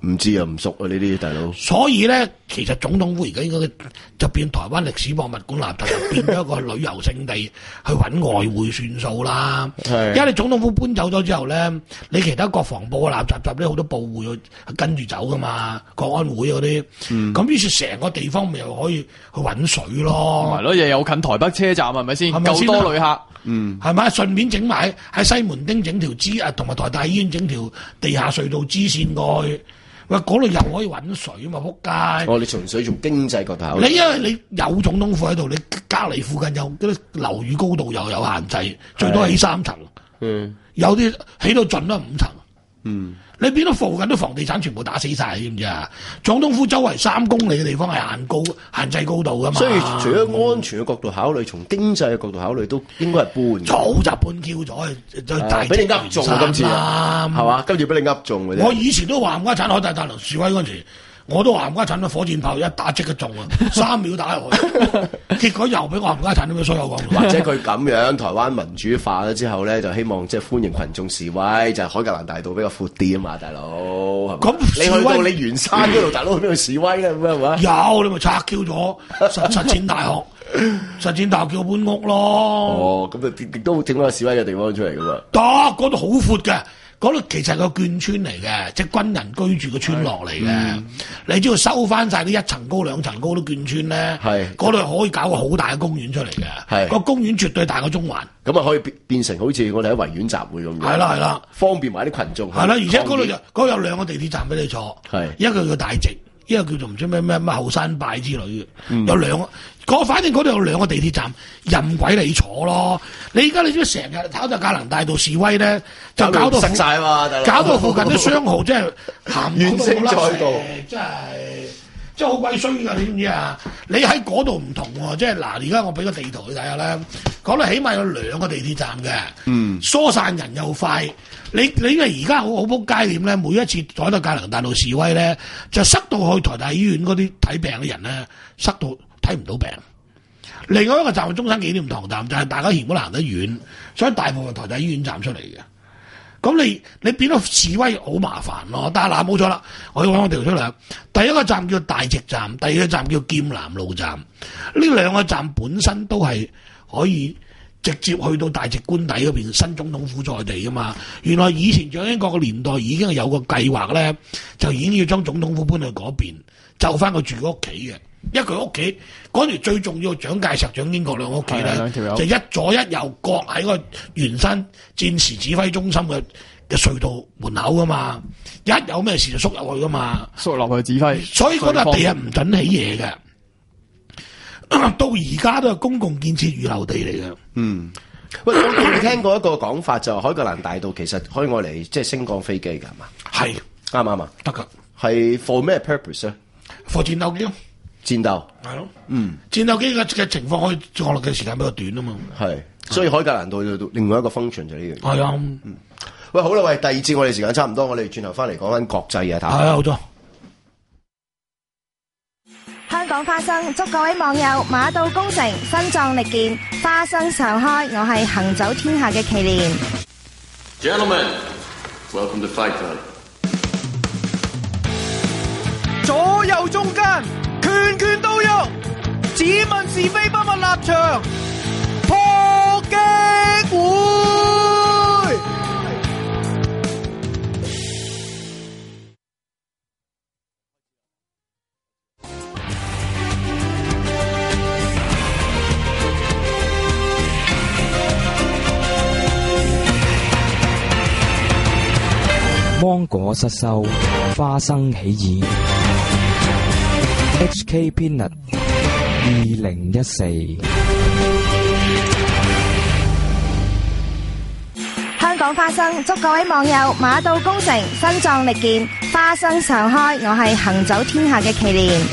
唔知啊，唔熟啊呢啲大佬。 所以咧，其實總統府而家應該就變台灣歷史博物館立就變咗一個旅遊勝地，去揾外匯算數啦。因為你總統府搬走咗之後咧，你其他國防部啊、立雜雜咧好多部會去跟住走噶嘛，國安會嗰啲。咁、嗯、於是成個地方咪又可以去揾水咯。 係咯，又有近台北車站係咪先？夠多旅客。嗯，係咪？順便整埋喺西門町整條支啊，同埋台大醫院整條地下隧道支線過去。喂，嗰度又可以揾水嘛，仆街！ 哦，你純粹從經濟角度考慮。 你因為你有總統府喺度，你隔離附近有嗰啲樓宇高度又有限制，最多起三層。嗯，有啲起到盡都五層。嗯，你變到附近啲房地產全部打死晒，知唔知啊？總統府周圍三公里嘅地方係限高限制高度噶嘛。 所以除咗安全嘅角度考慮，從經濟嘅角度考慮，都應該係搬。 早就搬 Q 咗，就大俾你噏中啊！今次係嘛？今次俾你噏中嘅啫。 我以前都話冚家鏟海大大樓示威嗰陣時，我都話冚家鏟火箭炮一打即刻中啊，三秒打入去。結果又俾我冚家鏟咁樣所有講。 或者佢咁樣台灣民主化咗之後咧，就希望即係歡迎群眾示威，就係海格蘭大道比較闊啲啊嘛，大佬。咁你去到你圓山嗰度，大佬去邊度示威咧？咁樣係嘛？ 有你咪拆 Q 咗實實踐大學，實踐大學叫搬屋咯。 哦，咁就亦都整咗個示威嘅地方出嚟噶嘛？ 得，嗰度好闊嘅。嗰度其實係個眷村嚟嘅，即係軍人居住嘅村落嚟嘅。嗯、你只要收翻晒啲一層高兩層高啲眷村咧，嗰度可以搞個好大嘅公園出嚟嘅。個公園絕對大過中環。 咁啊可以變變成好似我哋喺維園集會咁樣。係啦係啦，方便埋啲群眾。 係啦，而且嗰度有嗰度有兩個地鐵站俾你坐，一個叫大直，一個叫做唔知咩咩咩後山拜之類嘅。嗯、有兩個。嗰反正嗰度有兩個地鐵站，任鬼你坐咯！你而家你知成日跑到嘉能大道示威咧，就搞到塞晒嘛， 搞到附近啲商號真係鹹怨聲載道， 真係真係好鬼衰㗎！你知唔知啊？你喺嗰度唔同喎，即係嗱，而家我俾個地圖你睇下咧，講到起碼有兩個地鐵站嘅，嗯，疏散人又快。你你因為而家好好仆街點咧？每一次走到嘉能大道示威咧，就塞到去台大醫院嗰啲睇病嘅人咧，塞到睇唔到病。另外一個站係中山紀念堂站，就係、是、大家嫌唔行得遠，所以大部分台大醫院站出嚟嘅。咁你你變到示威好麻煩咯。但係嗱冇錯啦，我要揾個地圖出嚟。第一個站叫大直站，第二個站叫劍南路站。呢兩個站本身都係可以直接去到大直官邸嗰邊新總統府在地噶嘛。原來以前蔣經國嘅年代已經係有個計劃咧，就已經要將總統府搬去嗰邊，就翻佢住嘅屋企嘅。因為佢屋企嗰條最重要，蔣介石、蔣經國兩個屋企咧，就一左一右各喺個圓山戰時指揮中心嘅嘅隧道門口噶嘛，一有咩事就縮入去噶嘛， 縮落去指揮。 所以嗰笪地係唔准起嘢嘅，到而家都係公共建設預留地嚟嘅。 嗯，喂，我見你聽過一個講法，就海格蘭大道其實可以愛嚟即係升降飛機㗎，係嘛？ 係啱唔啱啊？ 得㗎。 係 for 咩 purpose 咧 ？for 戰鬥機咯。 戰鬥係咯，嗯，戰鬥機嘅嘅情況可以降落嘅時間比較短啊嘛，係， 所以海格蘭道另外一個 function 就呢樣嘢。 係啊， 嗯，喂，好啦，喂，第二節我哋時間差唔多，我哋轉頭翻嚟講翻國際嘢，睇下。 係啊，好多。 香港花生祝各位網友馬到功成，身壯力健，花生常開。我係行走天下嘅麒麟。 Gentlemen, welcome to Fight Club。 左右中間，拳拳到肉，只問是非不問立場，破擊會。 芒果失收，花生起義。H K Peanut 二零一四， 香港花生祝各位網友馬到功成，身壯力健，花生常開。我係行走天下嘅麒麟。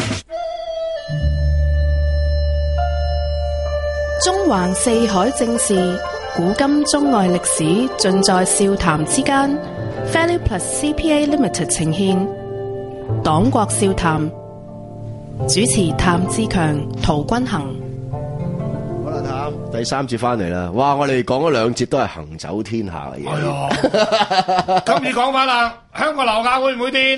中環四海正事，古今中外歷史，盡在笑談之間。Value Plus C P A Limited 呈獻黨國笑談。主持譚志強、陶君行。 好啦，譚第三節翻嚟啦。哇，我哋講咗兩節都係行走天下嘅嘢。 係啊，今次講翻啦，香港樓價會唔會跌？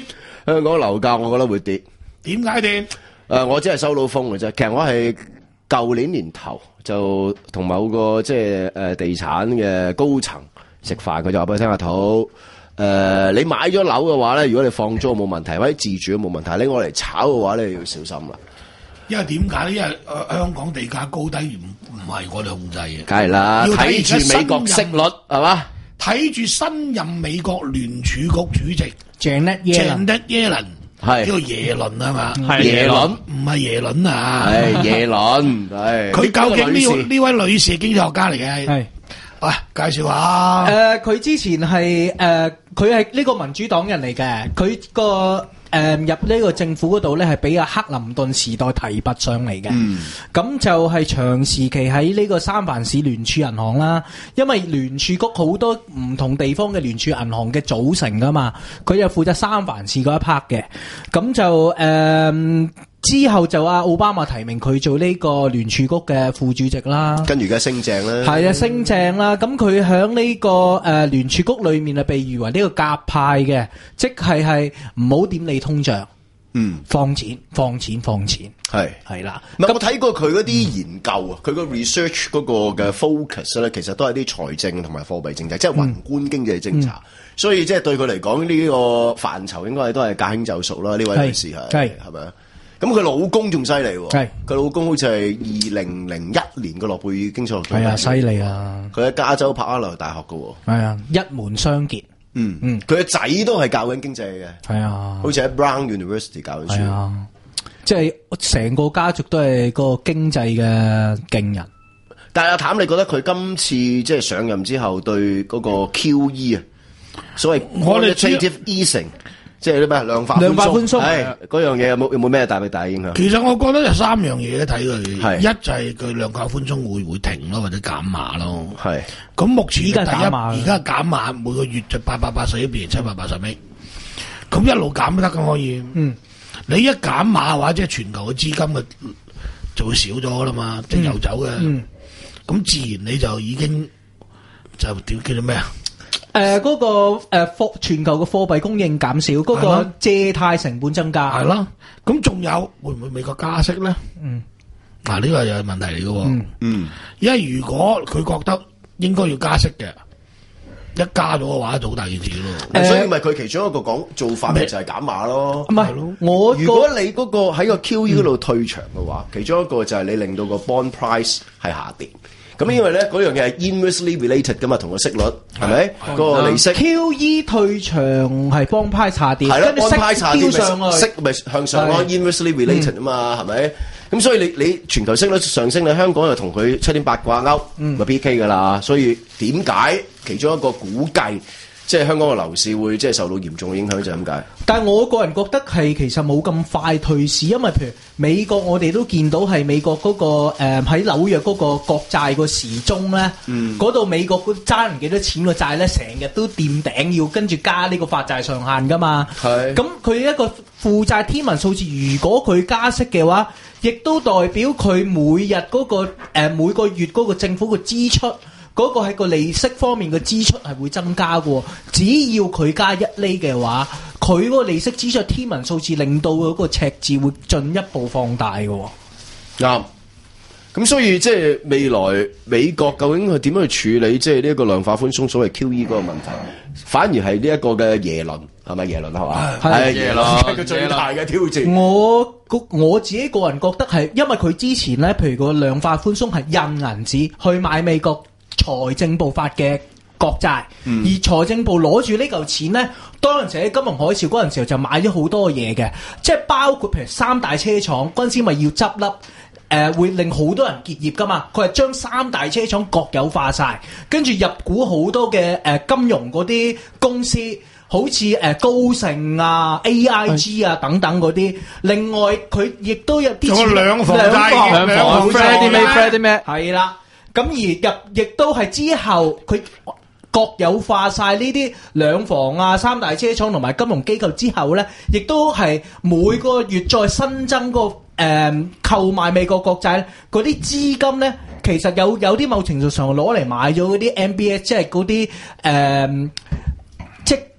香港樓價我覺得會跌。 點解跌？ 誒，我只係收到風嘅啫。其實我係舊年年頭就同某個即係誒地產嘅高層食飯，佢就話俾我聽阿土。誒、呃，你買咗樓嘅話咧，如果你放租冇問題，或者自住都冇問題，你我嚟炒嘅話咧，你要小心啦。 因為點解咧？因為、呃、香港地價高低唔唔係我哋控制嘅。 梗係啦，睇住美國息率係嘛？ 睇住新任美國聯儲局主席 Janet Yellen， 係叫耶倫啊嘛？ 係耶倫， 唔係耶倫啊？ 係耶倫，係佢究竟呢呢位女士係經濟學家嚟嘅？係。喂，介紹下。 誒，佢之前係誒，佢係呢個民主黨人嚟嘅，佢個誒入呢個政府嗰度咧，係俾阿克林頓時代提拔上嚟嘅。嗯，咁就係長時期喺呢個三藩市聯儲銀行啦，因為聯儲局好多唔同地方嘅聯儲銀行嘅組成噶嘛，佢就負責三藩市嗰一 part 嘅，咁就誒。之後就阿奧巴馬提名佢做呢個聯儲局嘅副主席啦，跟住而家升正啦，係啊升正啦。咁佢響呢個誒聯儲局裏面啊，被譽為呢個鴿派嘅，即係係唔好點理通脹，嗯，放錢放錢放錢，係係啦。 唔係我睇過佢嗰啲研究啊，佢個 research 嗰個嘅 focus 咧，其實都係啲財政同埋貨幣政策，即係宏觀經濟偵查。所以即係對佢嚟講呢個範疇，應該係都係駕輕就熟啦。呢位女士係係係咪啊？咁佢老公仲犀利喎，佢老公好似係二零零一年嘅諾貝爾經濟學獎， 係啊，犀利啊！ 佢喺加州柏克萊大學嘅喎， 係啊，一門雙傑，嗯嗯， 佢嘅仔都係教緊經濟嘅，係啊，好似喺 Brown University 教緊書， 係啊，即係成個家族都係個經濟嘅勁人。 但係阿譚，你覺得佢今次即係上任之後對嗰個 Q E 啊，所謂 quantitative easing？即係啲咩量化量化寬鬆， 係嗰樣嘢有冇有冇咩大大影響？ 其實我覺得有三樣嘢睇佢，一就係佢量化寬鬆會會停咯，或者減碼咯。係咁目前第一而家減碼每個月就八百八十億變成七百八十億，咁一路減都得咁可以。嗯，你一減碼嘅話，即係全球嘅資金嘅就會少咗啦嘛，即係游走嘅。嗯，咁自然你就已經就點叫做咩啊？ 誒，嗰、呃那個誒貨、呃、全球嘅貨幣供應減少，嗰、那個借貸成本增加， 係咯。咁仲有會唔會美國加息咧？嗯，嗱呢、啊這個又係問題嚟嘅。嗯嗯，因為如果佢覺得應該要加息嘅，一加咗嘅話就好大件事咯。 呃、所以咪佢其中一個講做法咪就係減碼咯。 唔係我如果你嗰個喺個 Q E 嗰度退場嘅話，嗯、其中一個就係你令到個 bond price 係下跌。咁因為咧嗰樣嘢係 inversely related 噶嘛，同個息率係咪？嗰個利息 Q E 退場係幫派下跌， 係咯，幫派下跌咪息咪向上咯 ，inversely related 啊嘛，係咪？咁所以你你全球息率上升，你香港又同佢七點八掛鈎，咪 P K 噶啦。所以點解其中一個估計？即係香港嘅樓市會即係受到嚴重嘅影響，就係咁解。 但係我個人覺得係其實冇咁快退市，因為譬如美國我哋都見到係美國嗰、嗰個誒喺、呃、紐約嗰個國債個時鐘咧，嗰度、嗯、美國揸人幾多錢個債咧，成日都掂頂要跟住加呢個發債上限噶嘛。係咁佢一個負債天文數字，如果佢加息嘅話，亦都代表佢每日嗰、嗰個、呃、每個月嗰個政府嘅支出。嗰個喺個利息方面嘅支出係會增加嘅，只要佢加一厘嘅話，佢嗰個利息支出天文數字，令到嗰個赤字會進一步放大嘅。 啱、嗯，咁所以即係未來美國究竟係點樣去處理即係呢一個量化寬鬆所謂 Q E 嗰個問題？反而係呢一個嘅耶倫係咪耶倫係嘛？係耶倫係個最大嘅挑戰。 我我自己個人覺得係，因為佢之前咧，譬如個量化寬鬆係印銀紙去買美國財政部發嘅國債，嗯、而財政部攞住呢嚿錢咧，當陣時喺金融海嘯嗰陣時候就買咗好多嘢嘅，即係包括譬如三大車廠嗰陣時咪要執笠，誒、呃、會令好多人結業噶嘛，佢係將三大車廠國有化晒，跟住入股好多嘅誒、呃、金融嗰啲公司，好似誒、呃、高盛啊、A I G 啊等等嗰啲，另外佢亦都有啲錢兩房兩房兩房 Freddie Mac Freddie Mac 係啦。咁而入亦都係之後佢國有化晒呢啲兩房啊、三大車廠同埋金融機構之後咧，亦都係每個月再新增個誒購買美國國債嗰啲資金咧，其實有有啲某程度上攞嚟買咗嗰啲 M B S， 即係嗰啲誒即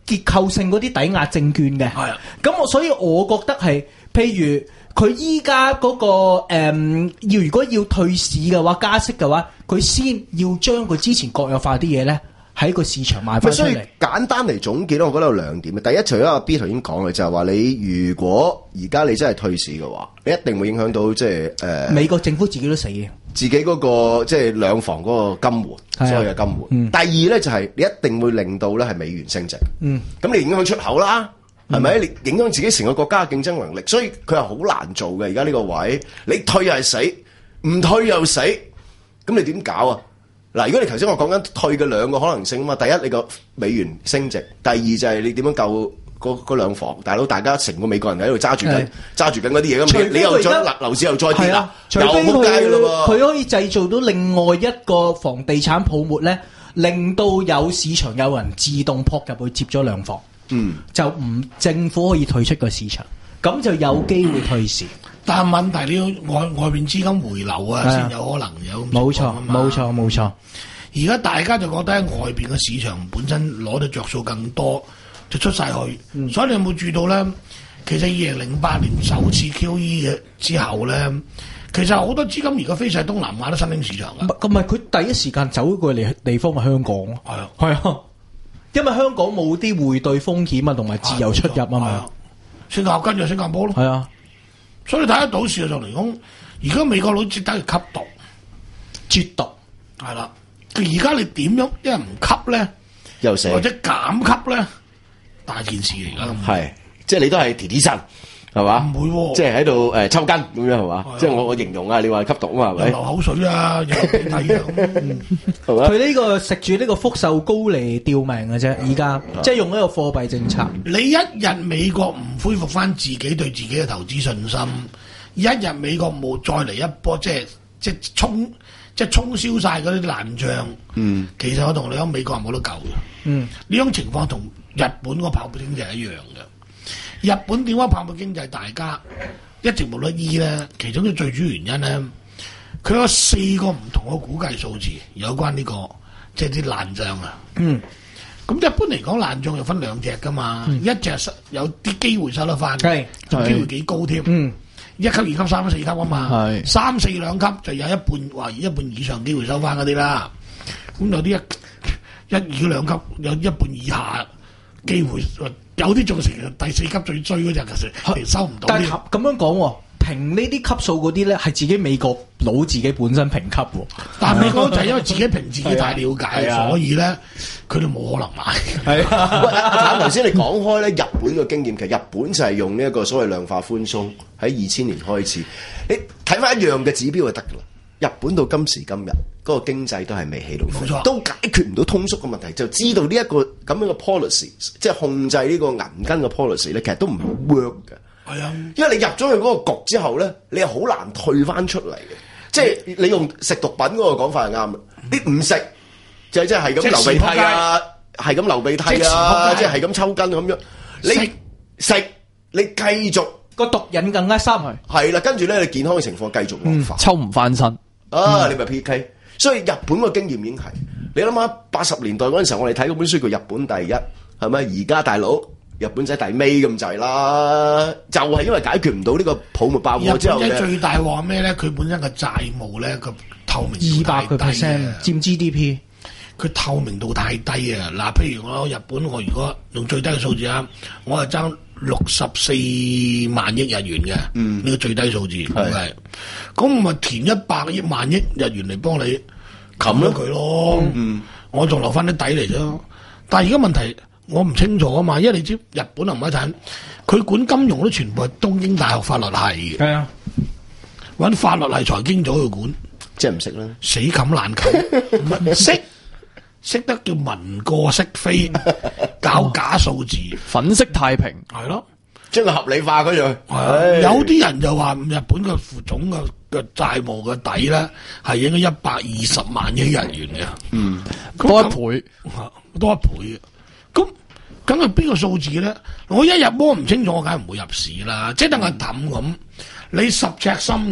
結構性嗰啲抵押證券嘅。 係啊， 咁我所以我覺得係，譬如佢依家嗰個誒、嗯，要如果要退市嘅話，加息嘅話，佢先要將佢之前國有化啲嘢咧喺個市場賣翻出所以嚟。 簡單嚟總結咧，我覺得有兩點。第一，除咗阿 B 頭先講嘅，就係話你如果而家你真係退市嘅話，你一定會影響到即係誒美國政府自己都死嘅， 自己嗰、個即係兩房嗰個金援，所謂嘅金援。 嗯、 第二咧就係、你一定會令到咧係美元升值。 嗯， 咁你影響出口啦。係咪？你影響自己成個國家嘅競爭能力，所以佢係好難做嘅。而家呢個位，你退係死，唔退又死，咁你點搞啊？嗱，如果你頭先我講緊退嘅兩個可能性啊嘛，第一你個美元升值，第二就係你點樣救嗰嗰兩房大佬，大家成個美國人喺度揸住緊揸住緊嗰啲嘢咁，你又將樓樓市又再跌啦，又仆街㗎咯喎！ 佢可以製造到另外一個房地產泡沫咧，令到有市場有人自動撲入去接咗兩房。嗯，就唔政府可以退出個市場，咁就有機會退市。 但係問題你要外外邊資金回流啊，先有可能有。 冇錯，冇錯，冇錯。 而家大家就覺得喺外邊嘅市場本身攞到着數更多，就出晒去。嗯、所以你有冇注意到咧？其實二零零八年首次 Q E 嘅之後咧，其實好多資金而家飛晒東南亞啲新興市場嘅。 咁咪佢第一時間走過嚟地方係香港咯。係啊，係啊。因為香港冇啲匯兌風險啊，同埋自由出入啊嘛， 新加坡跟住新加坡咯， 係啊， 所以你睇得到事實上嚟講，而家美國佬值得去吸毒、 絕毒， 係啦。而家你點樣一係唔吸咧， 又死， 或者減吸咧，大件事嚟㗎。 係，即係你都係提提神。係嘛？ 唔會喎， 即係喺度誒抽筋咁樣係嘛？即係我我形容啊，你話吸毒啊嘛係咪？ 流口水啊，有鼻涕啊咁。 佢呢個食住呢個福壽膏嚟吊命嘅啫，而家即係用一個貨幣政策。 你一日美國唔恢復翻自己對自己嘅投資信心，一日美國冇再嚟一波，即係即係沖即係沖銷晒嗰啲爛帳。嗯，其實我同你講，美國係冇得救嘅。嗯，呢種情況同日本個泡沫經濟係一樣嘅。日本點解泡沫經濟大家一直冇得醫咧？其中嘅最主要原因咧，佢有四個唔同嘅估計數字有關呢、這個即係啲爛帳啊。嗯，咁一般嚟講爛帳又分兩隻噶嘛，嗯、一隻有啲機會收得翻，係仲機會幾高添。嗯，一級、二級、三級、四級啊嘛，係三四兩級就有一半話一半以上機會收翻嗰啲啦。咁有啲一一二兩級有一半以下機會。有啲仲成第四級最追嗰隻，其實其實收唔到。 但係咁樣講，評呢啲級數嗰啲咧，係自己美國佬自己本身評級喎。 但係美國就係因為自己評自己太了解，啊、所以咧佢哋冇可能買。係啊，喂，阿頭先你講開咧，日本嘅經驗，其實日本就係用呢一個所謂量化寬鬆，喺二千年開始，你睇翻一樣嘅指標就得㗎啦。日本到今時今日嗰、那個經濟都係未起到飛，都解決唔到通縮嘅問題，就知道呢、這、一個咁樣嘅 policy，即係控制呢個銀根嘅 policy 咧，其實都唔 work 嘅。係啊，因為你入咗去嗰個局之後咧，你係好難退翻出嚟嘅。即係你用食毒品嗰個講法係啱嘅，你唔食就係即係係咁流鼻涕啊，係咁流鼻涕啊，即係係咁抽筋咁樣。你食你繼續個毒癮更加深， 係啦，跟住咧你健康嘅情況繼續惡化， 抽唔翻身。 啊！你咪 P K， 所以日本個經驗已經係你諗下，八十年代嗰陣時候，我哋睇嗰本書叫《日本第一》，係咪？而家大佬日本仔第尾咁滯啦，就係、是、因為解決唔到呢個泡沫爆破之後咧。日本仔最大鑊咩咧？佢本身嘅債務咧個透明度太低，二百個 percent 佔 G D P， 佢透明度太低啊！嗱，譬如我日本，我如果用最低嘅數字啊，我係爭六十四萬億日元嘅，呢、嗯、個最低數字係。咁咪填一百億萬億日元嚟幫你冚咗佢咯，嗯、我仲留翻啲底嚟啫。但係而家問題我唔清楚啊嘛，因為你知日本唔一睇，佢管金融都全部係東京大學法律系嘅，係啊，揾法律系財經組去管， 即係唔識啦， 死冚爛冚，唔識識得叫文過飾非，搞假數字， 粉飾太平， 係咯。 將佢合理化嗰樣， 有啲人就話日本嘅副總嘅嘅債務嘅底咧係應該一百二十萬億日元嘅，嗯， 多一倍， 多一倍嘅，咁咁係邊個數字咧？我一入波唔清楚，我梗係唔會入市啦。即係等係氹咁，你十尺深嘅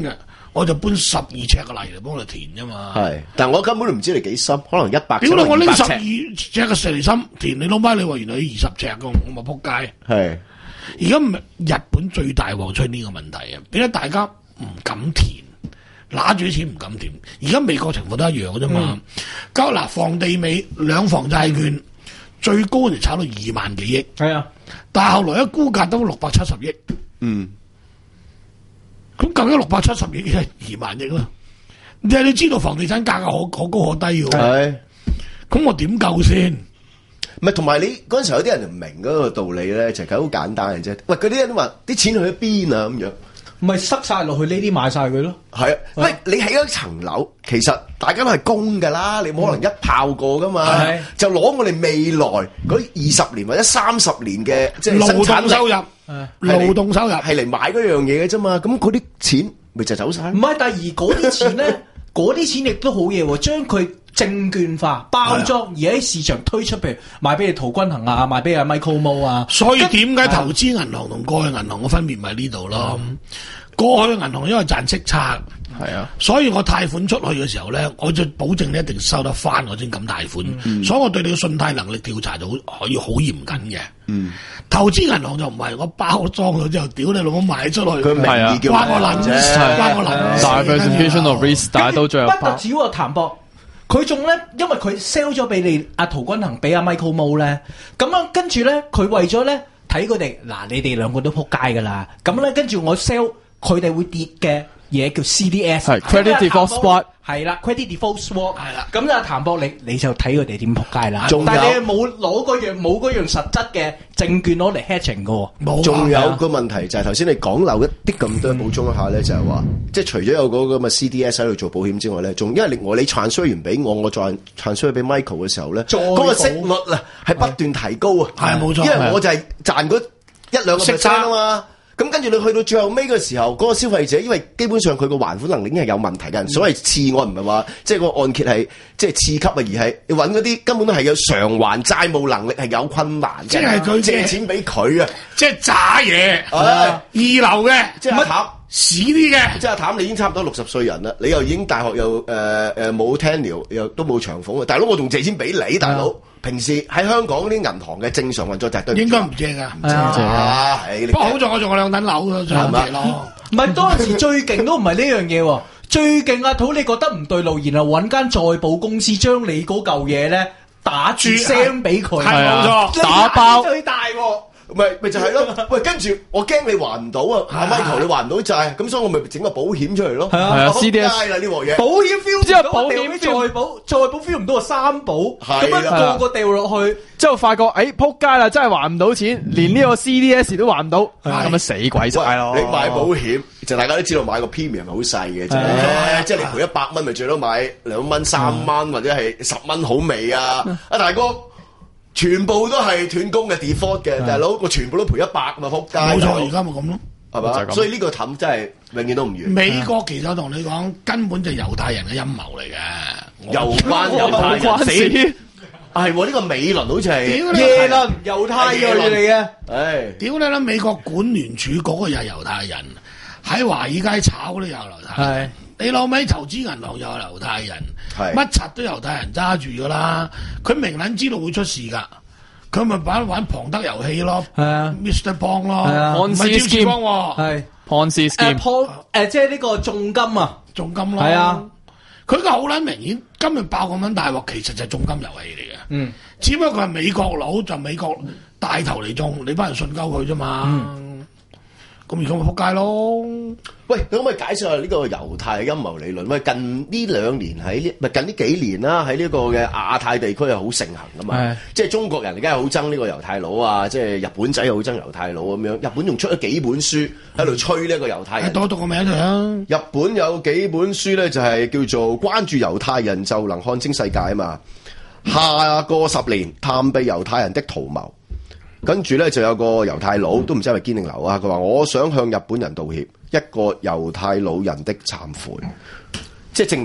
我就搬十二尺嘅泥嚟幫佢填啫嘛。 係，但我根本都唔知你幾深，可能一百。 屌你！我拎十二尺嘅石心填，你老媽你話原來你二十尺嘅，我咪撲街。 係。 而家唔係日本最大鑊出呢個問題啊！點解大家唔敢填，拿住啲錢唔敢填？而家美國情況都一樣嘅啫嘛。交嗱、嗯、房地美兩房債券、嗯、最高就炒到二萬幾億， 係啊， 但係後來一估價都六百七十億。嗯，咁究竟六百七十億係二萬億啦？你你知道房地產價格可可高可低嘅，係，咁我點夠先？ 唔係，同埋你嗰陣時候有啲人唔明嗰個道理咧，就係好簡單嘅啫。喂，嗰啲人都話啲錢去咗邊啊？咁樣， 咪塞晒落去呢啲買晒佢咯。係啊， 喂，你起咗層樓，其實大家都係供㗎啦，你冇可能一炮過㗎嘛。嗯、就攞我哋未來嗰二十年或者三十年嘅即係生產收入，勞動收入係嚟買嗰樣嘢嘅啫嘛。咁嗰啲錢咪就走晒。 唔係，但係而嗰啲錢咧，嗰啲錢亦都好嘢喎，將佢證券化包裝，而喺市場推出，譬如賣俾你陶君行啊，賣俾阿 Michael Mo 啊。 所以點解投資銀行同過去銀行嘅分別咪呢度咯？嗯、過去銀行因為賺息差，係啊，所以我貸款出去嘅時候咧，我就保證你一定收得翻，我先敢貸款。嗯、所以我對你嘅信貸能力調查就好可以好嚴謹嘅。嗯，投資銀行就唔係我包裝咗之後，屌你老母賣出去，佢名義叫關我撚啫，關我撚。 Diversification of risk，但係到最後不得止喎，譚博。佢仲咧，因為佢 sell 咗俾你阿陶君行，俾阿 Michael Mo 咧，咁樣跟住咧，佢為咗咧睇佢哋，嗱你哋兩個都撲街噶啦，咁咧跟住我 sell 佢哋會跌嘅嘢叫 C D S， 係 Credit Default Swap， 係啦 Credit Default Swap，係啦，咁啊譚博你你就睇佢哋點撲街啦，但係你冇攞嗰樣冇嗰樣實質嘅證券攞嚟 hedging 嘅喎， 仲有個問題就係頭先你講漏一啲咁多補充一下咧，就係話即係除咗有嗰個咁嘅 C D S 喺度做保險之外咧，仲因為我你 transfer 完俾我，我再 transfer 俾 Michael 嘅時候咧，嗰個息率啊係不斷提高啊， 係冇錯， 因為我就係賺嗰一兩個 percent 啊嘛。咁跟住你去到最後尾嘅時候，嗰、那個消費者因為基本上佢個還款能力已經係有問題嘅，嗯、所謂次按唔係話即係個按揭係即係次級啊，而係你揾嗰啲根本都係有償還債務能力係有困難嘅，即係佢借錢俾佢啊， 即係渣嘢，二流嘅， 即係阿譚屎啲嘅， 即係阿譚你已經差唔多六十歲人啦，你又已經大學又誒誒冇 tenure 又都冇長俸啊，大佬我仲借錢俾你，大佬。嗯平時喺香港啲銀行嘅正常運作就係對唔住， 應該唔借噶，唔借啊！ 不過好在我仲有兩等樓咯，就唔借咯。 唔係當時最勁都唔係呢樣嘢喎，最勁阿土你覺得唔對路，然後揾間再保公司將你嗰嚿嘢咧打住聲俾佢， 係冇錯， 打包最大喎。 咪咪就係咯，喂，跟住我驚你還唔到啊，阿 Michael 你還唔到債，咁所以我咪整個保險出嚟咯。係啊 ，C D S 啦呢鑊嘢， 保險 feel 之後保險再保再保 feel 唔到啊三保，咁樣個個掉落去， 之後發覺誒撲街啦，真係還唔到錢，連呢個 C D S 都還唔到，咁樣死鬼晒咯。 你買保險就大家都知道買個 premium 係好細嘅啫，即係你賠一百蚊咪最多買兩蚊三蚊或者係十蚊好味啊，阿大哥。全部都係斷供嘅 default 嘅，大佬我全部都賠一百嘛，仆街！ 冇錯，而家咪咁咯， 係嘛？所以呢個氹真係永遠都唔完。 美國其實我同你講，根本就係猶太人嘅陰謀嚟嘅， 有關猶太人死係喎，呢個美倫好似係耶倫猶太裔嚟嘅。 唉， 屌你啦！美國管聯儲局嘅又係猶太人，喺華爾街炒都有猶太人。你老味投資銀行又係猶太人，乜柒都猶太人揸住噶啦。佢明撚知道會出事噶，佢咪玩玩龐德遊戲咯，係啊 ，Mister Bond 咯，唔係招方喎， 係 Ponzi scheme， 誒、呃，即係呢個重金啊， 重金咯， 係啊， 佢個好撚明顯，今日爆咁撚大鑊，其實就係重金遊戲嚟嘅，嗯，只不過佢係美國佬就美國帶頭嚟中，你班人信鳩佢啫嘛。嗯咁而家咪撲街咯！ 喂，你可唔可以解釋下呢個猶太嘅陰謀理論？喂，近呢兩年喺呢，咪近呢幾年啦，喺呢個嘅亞太地區係好盛行噶嘛。的即係中國人而家係好憎呢個猶太佬啊，即係日本仔又好憎猶太佬咁樣。日本仲出咗幾本書喺度吹呢個猶太人。 多讀個名嚟啊！ 日本有幾本書咧，就係叫做關注猶太人就能看清世界啊嘛。下個十年探秘猶太人的圖謀。跟住咧就有個猶太佬，都唔知係咪堅定流啊！佢話我想向日本人道歉，一個猶太老人的懺悔，即係證明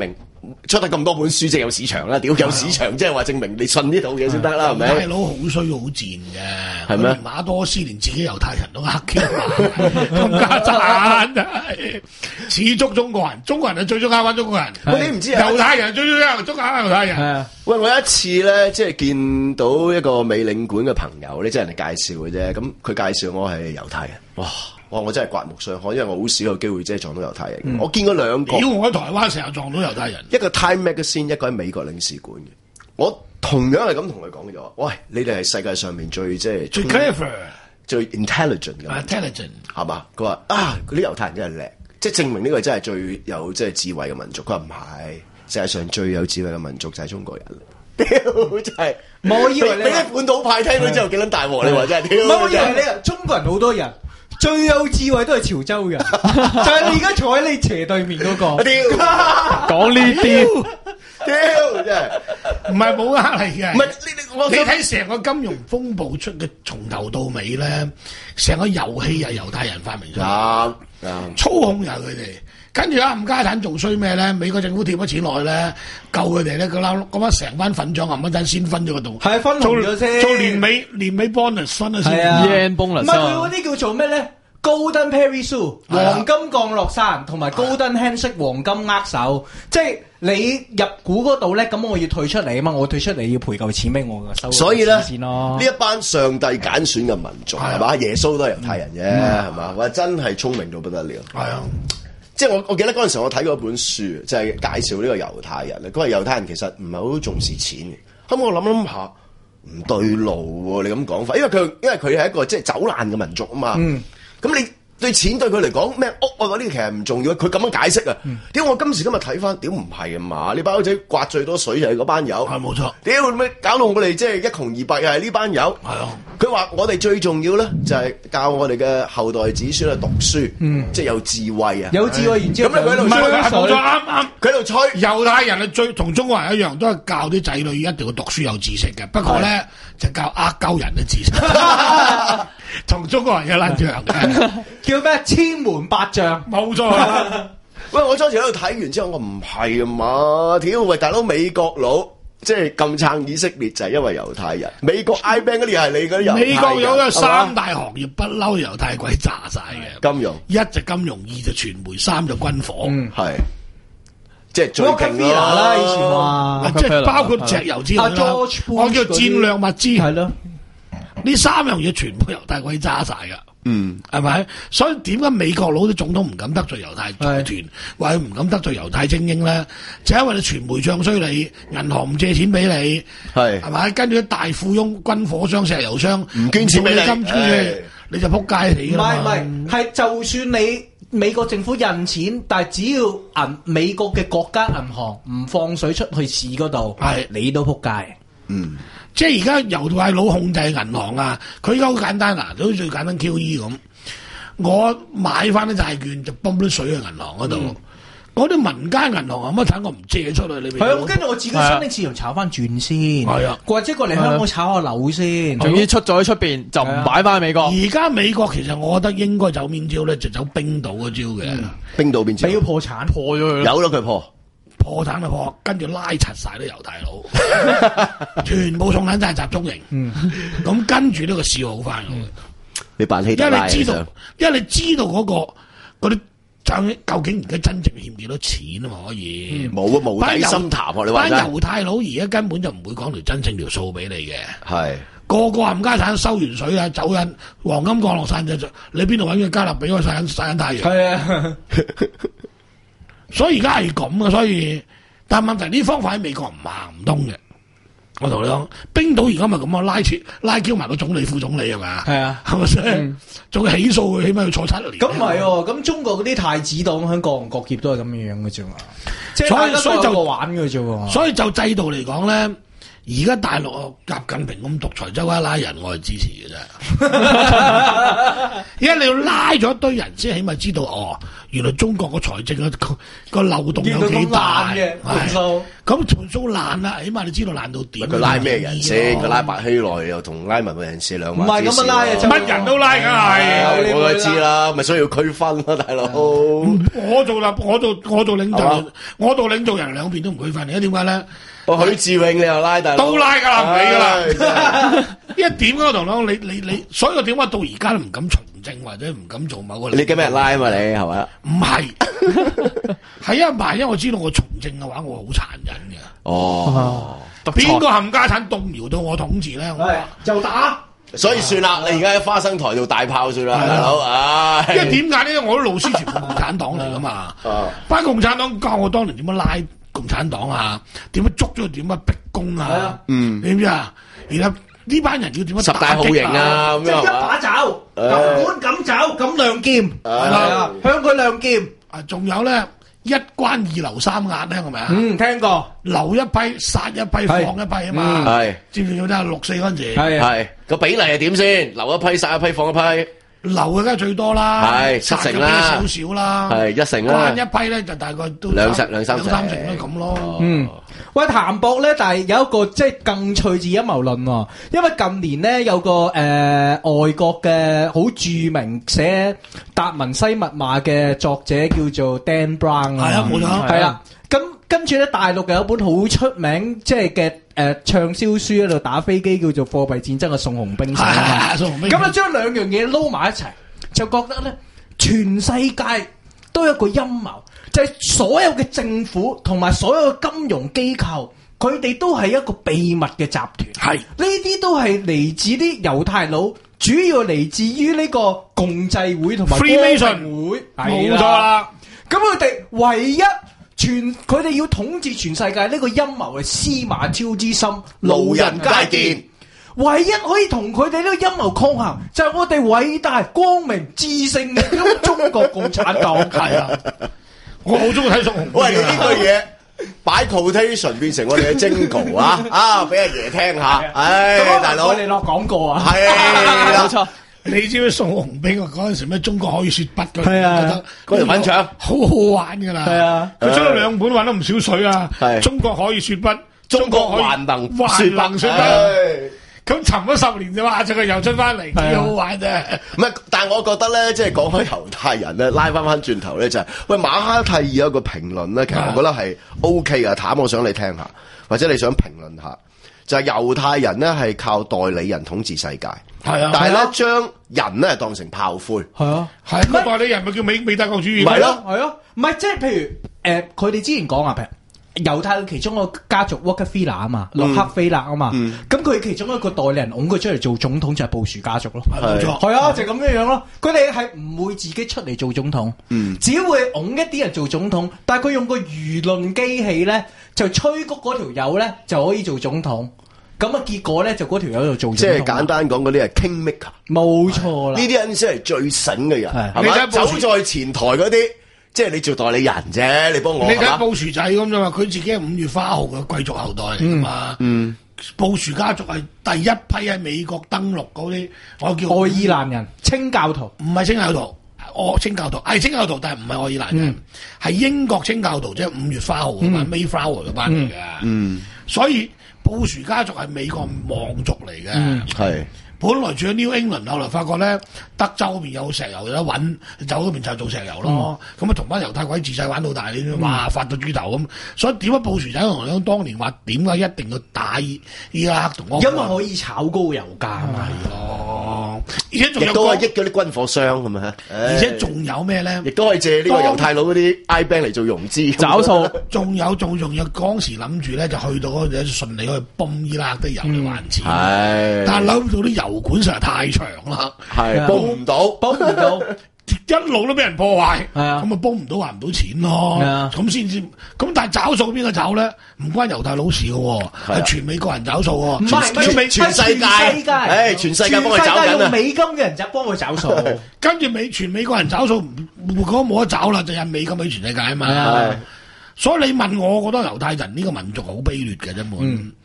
出得咁多本書，即係有市場啦。屌有市場，即係話證明你信呢套嘢先得啦，係咪？ 大佬好衰好賤嘅， 係咩？ 馬多斯連自己猶太人都呃嘅嘛，咁家賺似足中國人，中國人係最中呃翻中國人。 喂，你唔知猶太人最中呃中呃猶太人。 喂，我有一次咧，即係見到一個美領館嘅朋友咧，即係人哋介紹嘅啫。咁佢介紹我係猶太人，哇！哇！我真係刮目相看，因為我好少有機會即係撞到猶太人。嗯、我見過兩個。 屌！我喺台灣成日撞到猶太人， 一個 Time Magazine，一個喺美國領事館嘅。我同樣係咁同佢講咗，喂，你哋係世界上面最即係最 clever、 最 intelligent 嘅 intelligent 係嘛？佢話啊，嗰啲猶太人真係叻，即係證明呢個真係最有即係智慧嘅民族。佢話唔係，世界上最有智慧嘅民族就係中國人。屌真係， 我以為你俾啲本土派聽到之後幾撚大鑊，你話真係屌！ 我以為你中國人好多人。最有智慧都係潮州人，就係你而家坐喺你斜對面嗰、那個。 講呢啲， 屌真係唔係冇呃你嘅。唔係你你睇成個金融風暴出嘅從頭到尾咧，成個遊戲係猶太人發明出嚟，操控又係佢哋。跟住啊，冚家產仲衰咩咧？美國政府貼咗錢落去咧，救佢哋咧，佢撈咁啊，成班粉獎冚家產先分咗個度， 係分紅咗先， 做年尾年尾 bonus 分咗先 yen bonus。唔係佢嗰啲叫做咩咧 ？Golden Parachute 黃金降落傘，同埋 Golden Handshake 黃金握手，即係你入股嗰度咧，咁我要退出嚟啊嘛，我退出嚟要賠夠錢俾我嘅收。 所以咧， 呢一班上帝揀選嘅民族係嘛，耶穌都係猶太人啫，係嘛，話真係聰明到不得了。係啊。即係我，我記得嗰陣時我睇過一本書，就係、是、介紹呢個猶太人咧。佢話猶太人其實唔係好重視錢嘅。咁我諗諗下，唔對路喎、啊！你咁講法，因為佢因為佢係一個即係走難嘅民族啊嘛。咁、嗯、你對錢對佢嚟講咩屋啊嗰啲其實唔重要。佢咁樣解釋啊。點解、嗯、我今時今日睇翻，屌唔係啊嘛？你班仔刮最多水就係嗰班友。 係冇錯。 屌咩搞到我哋即係一窮二白又係呢班友。係啊。佢話我哋最重要咧，就係教我哋嘅後代子孫去讀書，嗯、即係有智慧啊！ 有智慧，然之後咁你喺度吹，冇錯啱啱。 佢喺度吹， 猶太人係最同中國人一樣，都係教啲仔女一定要讀書有知識嘅。不過咧，就教呃鳩人嘅知識，同中國人有撚樣嘅， 叫咩千門百將， 冇錯。 喂，我當時喺度睇完之後，我唔係啊嘛，屌喂大佬美國佬。即係咁撐以色列就係因為猶太人，美國 I bank 嗰啲係你嗰啲猶太人。美國有咗三大行業不嬲，猶太鬼炸晒嘅。金融一就金融，二就傳媒，三就軍火。嗯，係即係最勁啦。以前話即係包括石油之類啦，我叫戰略物資係咯。呢三樣嘢全部猶太鬼炸晒噶。嗯，係咪？所以點解美國佬啲總統唔敢得罪猶太財團，或者唔敢得罪猶太精英咧？就因為你傳媒唱衰你，銀行唔借錢俾你，係係咪？跟住啲大富翁、軍火商、石油商唔捐錢俾你，金豬你就撲街死啦！ 唔係唔係，係就算你美國政府印錢，但係只要銀美國嘅國家銀行唔放水出去市嗰度，係你都撲街。嗯。 即係而家猶太佬控制銀行啊！佢而家好簡單啊，好似最簡單 Q E 咁。我買翻啲債券就泵啲水去銀行嗰度。嗰啲、嗯、民間銀行啊乜睇我唔借出去，你係啊！跟住我自己申請市場炒翻轉先。係啊，或者過嚟香港炒下樓先。 總之出咗喺出邊就唔擺翻美國。 而家美國其實我覺得應該走邊招咧，就走冰島嗰招嘅。 嗯、冰島邊招？ 你要破產， 破咗佢。 有咯，佢破。 破產就破，跟住拉柒晒啲猶太佬，全部送緊晒集中營。咁、嗯、跟住呢個市好翻。嗯、 你扮希特拉，因為你知道，因為你知道嗰、嗰個嗰啲究竟而家真正欠幾多錢啊嘛？可以冇啊，無底深潭啊！你話班猶太佬而家根本就唔會講條真正條數俾你嘅。 係是個個冚家產收完水啊，走緊黃金降落傘就你邊度揾嘅加勒比海曬緊曬緊太陽。係啊。所以而家係咁啊，所以但係問題呢方法喺美國唔行唔通嘅。我同你講，冰島而家咪咁啊，拉切拉 Q 埋個總理副總理係咪？係啊，係咪先？仲要起訴佢，起碼要坐七年。 咁唔係喎，咁中國嗰啲太子黨喺各行各業都係咁樣樣嘅啫嘛。 所以所以就玩嘅啫喎。 所以就制度嚟講咧， 而家大陸習近平咁獨裁，周街拉人，我係支持嘅啫。而家你要拉咗一堆人先，起碼知道哦，原來中國個財政個個漏洞有幾大嘅盤數。咁盤數爛啦，起碼你知道爛到點。 佢拉咩人先？佢拉白希內又同拉民運人士兩碼子事。唔係咁樣拉嘅， 乜人都拉，梗係。 我都知啦，咪需要區分啦，大佬。 我做啦，我做我做領導人，我做領導人兩邊都唔區分。而家點解咧？ 許志永你又拉大佬， 都拉噶啦，唔理噶啦。一點嗰個同黨，你你你，所以我點解到而家都唔敢從政或者唔敢做某個？ 你驚咩人拉啊嘛？你係咪？ 唔係，係因為萬一我知道我從政嘅話，我好殘忍嘅。 哦， 邊個冚家產動搖到我統治咧？我就打。 所以算啦，你而家喺花生台度大炮算啦，大佬。唉， 因為點解呢？我啲老師全部共產黨嚟噶嘛。班共產黨教我當年點樣拉共產黨啊？點樣捉咗？點樣逼宮啊？嗯，你知唔知啊？然後呢班人要點樣十大酷刑啊？咁樣一把爪，咁官咁爪咁亮劍，係啊，向佢亮劍。 啊，仲有咧一關二留三押咧，係咪啊？ 嗯，聽過。 留一批，殺一批，放一批啊嘛。 係， 知唔知要睇下六四嗰陣時？ 係係個比例係點先？留一批，殺一批，放一批。 留嘅梗係最多啦， 係七成啦， 少少啦， 係一成啦。 關一批咧就大概都兩成兩三成， 兩三成都咁咯。 嗯，喂，譚博咧，但係有一個即係更趣致陰謀論喎，因為近年咧有個誒、呃、外國嘅好著名寫達文西密碼嘅作者叫做 Dan Brown 啊， 係啊，冇錯， 係啦。咁跟住咧，大陸有一本好出名即係嘅誒暢銷書喺度打飛機，叫做《貨幣戰爭》嘅宋鴻兵寫啊嘛。咁咧將兩樣嘢撈埋一齊，就覺得咧全世界都有一個陰謀，就係、是、所有嘅政府同埋所有嘅金融機構，佢哋都係一個秘密嘅集團。係呢啲都係嚟自啲猶太佬，主要嚟自於呢個共濟會同埋光明會， 冇錯啦。 咁佢哋唯一全佢哋要統治全世界，呢個陰謀係司馬昭之心，路人皆見。唯一可以同佢哋呢個陰謀抗衡，就係、是、我哋偉大、光明、至聖嘅中國共產黨。係啊， 我好中意睇宋鴻。 喂，你呢句嘢擺 quotation 變成我哋嘅 jingle 啊！啊，俾阿爺聽下。唉、哎，大佬， 我哋落廣告啊。 係啊，冇錯。 你知唔知宋鴻兵嗰陣時咩中國可以雪筆嗰？ 係啊， 覺得嗰條粉腸好好玩㗎啦。係啊，佢出咗兩本揾咗唔少水啊。係中國可以雪筆，中國還能雪筆。咁沉咗十年啫嘛，就佢又出翻嚟，幾好玩啫。 唔係，但係我覺得咧，即係講開猶太人咧，拉翻翻轉頭咧就係、是，喂馬哈蒂爾有一個評論咧，其實我覺得係 O K 嘅，譚我想你聽下，或者你想評論下，就係、是、猶太人咧係靠代理人統治世界，係啊，但係咧將人咧當成炮灰，係啊， 係個代理人咪叫美美帝國主義， 係咯，係咯，唔係即係譬如誒，佢、呃、哋之前講啊，譬如。猶太嘅其中一個家族沃克菲勒啊嘛，洛克菲勒啊嘛，咁佢、嗯、其中一個代理人拱佢出嚟做總統就係布殊家族咯，冇錯，係啊，就咁、是、樣樣咯。佢哋係唔會自己出嚟做總統，嗯、只會拱一啲人做總統，但係佢用個輿論機器咧，就催谷嗰條友咧就可以做總統。咁啊，結果咧就嗰條友就做總統。即係簡單講，嗰啲係 kingmaker，冇錯啦。呢啲人先係最醒嘅人，係咪？走在前台嗰啲。即係你做代理人啫，你幫我。 你睇布殊仔咁啫嘛，佢自己係五月花號嘅貴族後代嚟噶嘛。嗯，布殊家族係第一批喺美國登陸嗰啲，我叫愛爾蘭人，清教徒，唔係清教徒，哦，清教徒係清教徒，但係唔係愛爾蘭人，係、嗯、英國清教徒，即係五月花號嗰班 Mayflower 嗰班嚟嘅。嗯，所以布殊家族係美國望族嚟嘅。嗯，係。本來住喺 New England， 後來發覺咧，德州嗰邊有石油有得揾，走嗰邊就做石油咯。咁啊、嗯，同班猶太鬼自細玩到大，你哇發到豬頭咁。所以點解布殊仔同你講當年話點解一定要打伊拉克同？因為可以炒高油價啊嘛。係咯，而且仲有都係益嗰啲軍火商咁啊。而且仲有咩咧？亦都可以借呢個猶太佬嗰啲 I bank 嚟做融資找數。仲有仲仲有當時諗住咧，就去到嗰度順利去泵伊拉克啲油嚟還錢。係，但係諗到啲油油管實在太長啦，係煲唔到，煲唔到，一路都俾人破壞，係啊，咁啊煲唔到，還唔到錢咯，咁先至，咁但係找數邊個找咧？唔關猶太佬事嘅，係全美國人找數，唔係全全世界，誒，全世界幫佢找緊啊！用美金嘅人就幫佢找數，跟住美全美國人找數，如果冇得找啦，就印美金俾全世界啊嘛。所以你問我，我覺得猶太人呢個民族好卑劣嘅啫，冇。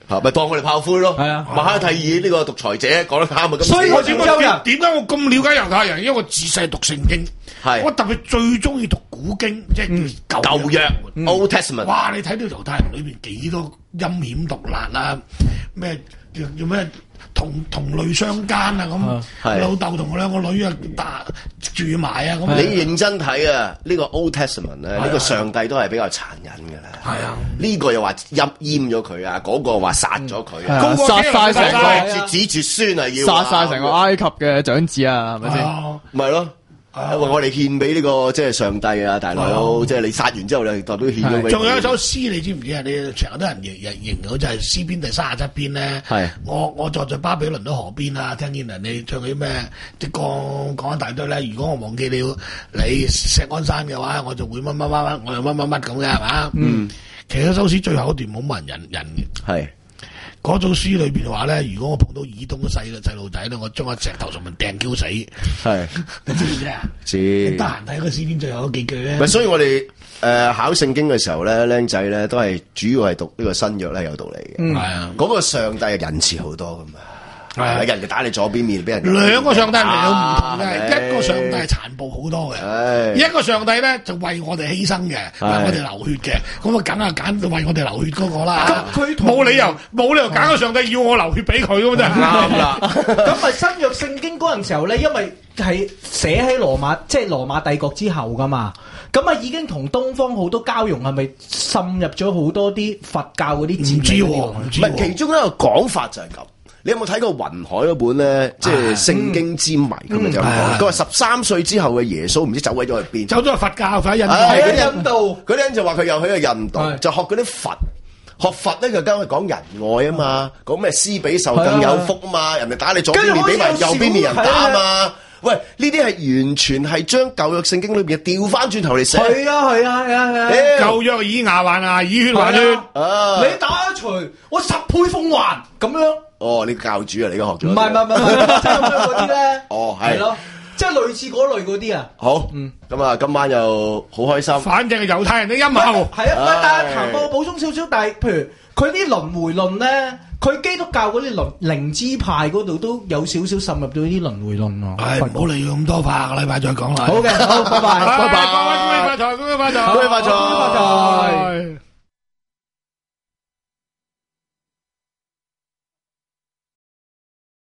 嚇咪當我哋炮灰咯。 係啊， 馬哈蒂爾呢個獨裁者講得啱啊。 所以我點解點解我咁了解猶太人？因為我自細讀聖經， 係我特別最中意讀古經，即係舊約 Old Testament。 哇！你睇到猶太人裏邊幾多陰險毒辣啊，咩叫叫咩？同同類相奸啊咁，老豆同兩個女啊打住埋啊咁。 你認真睇啊，呢個 Old Testament 咧，呢個上帝都係比較殘忍㗎啦。 係啊， 呢個又話閹閹咗佢啊，嗰個話殺咗佢啊， 殺晒成個絕子絕孫啊，要殺晒成個埃及嘅長子啊，係咪先？ 咪咯。因為我哋獻俾呢個即係上帝啊，大佬，即係你殺完之後你代表獻咗俾。 仲有一首詩你知唔知啊？你成日都人形形容就係詩篇第三十七篇咧。係我我坐在巴比倫的河邊啊，聽見人哋唱啲咩啲歌講一大堆咧。如果我忘記了你錫安山嘅話，我就會乜乜乜乜，我又乜乜乜咁嘅係嘛？嗯，其實首詩最後一段冇乜人人嘅。係。嗰組書裏邊話咧，如果我碰到以東嘅細細路仔咧，我將個石頭上面掟嬌死。係，你知唔知啊？知。你得閒睇個詩篇最後嗰幾句咧。 咪所以我哋誒、呃、考聖經嘅時候咧，僆仔咧都係主要係讀呢個新約咧有道理嘅。嗯，係啊。嗰個上帝係仁慈好多噶嘛。係啊，人哋打你左邊面，俾人兩個上帝嚟到唔同嘅，一個上帝係殘暴好多嘅，一個上帝咧就為我哋犧牲嘅，為我哋流血嘅，咁啊梗係揀為我哋流血嗰個啦。咁佢冇理由冇理由揀個上帝要我流血俾佢咁真係啱啦。 咁咪新約聖經嗰陣時候咧，因為係寫喺羅馬，即係羅馬帝國之後噶嘛，咁啊已經同東方好多交融，係咪滲入咗好多啲佛教嗰啲哲理？唔知喎，唔知。唔係其中一個講法就係咁。你有冇睇過雲海嗰本咧？即係聖經之謎咁啊！就講佢話十三歲之後嘅耶穌唔知走鬼咗去邊？ 走咗去佛教，喺印度。 喺印度嗰啲人就話佢又去咗印度，就學嗰啲佛。學佛咧就梗係講仁愛啊嘛，講咩施比受更有福啊嘛，人哋打你左邊面俾埋右邊面人打啊嘛。喂，呢啲係完全係將舊約聖經裏邊調翻轉頭嚟寫。係啊係啊係啊係啊！ 舊約以牙還牙，以血還血。 你打一錘，我十倍奉還咁樣。 哦，你教主啊，你而家學咗？ 唔係唔係唔係，即係嗰啲咧。 哦，係。 係咯，即係類似嗰類嗰啲啊。 好，嗯，咁啊，今晚又好開心。 反正係猶太人嘅陰謀。 係啊，但係譚博補充少少，但係譬如佢啲輪迴論咧，佢基督教嗰啲靈靈知派嗰度都有少少滲入到啲輪迴論咯。 係，唔好理咁多，下個禮拜再講啦。 好嘅，好，拜拜， 拜拜，各位恭喜發財，恭喜發財， 恭喜發財， 恭喜發財。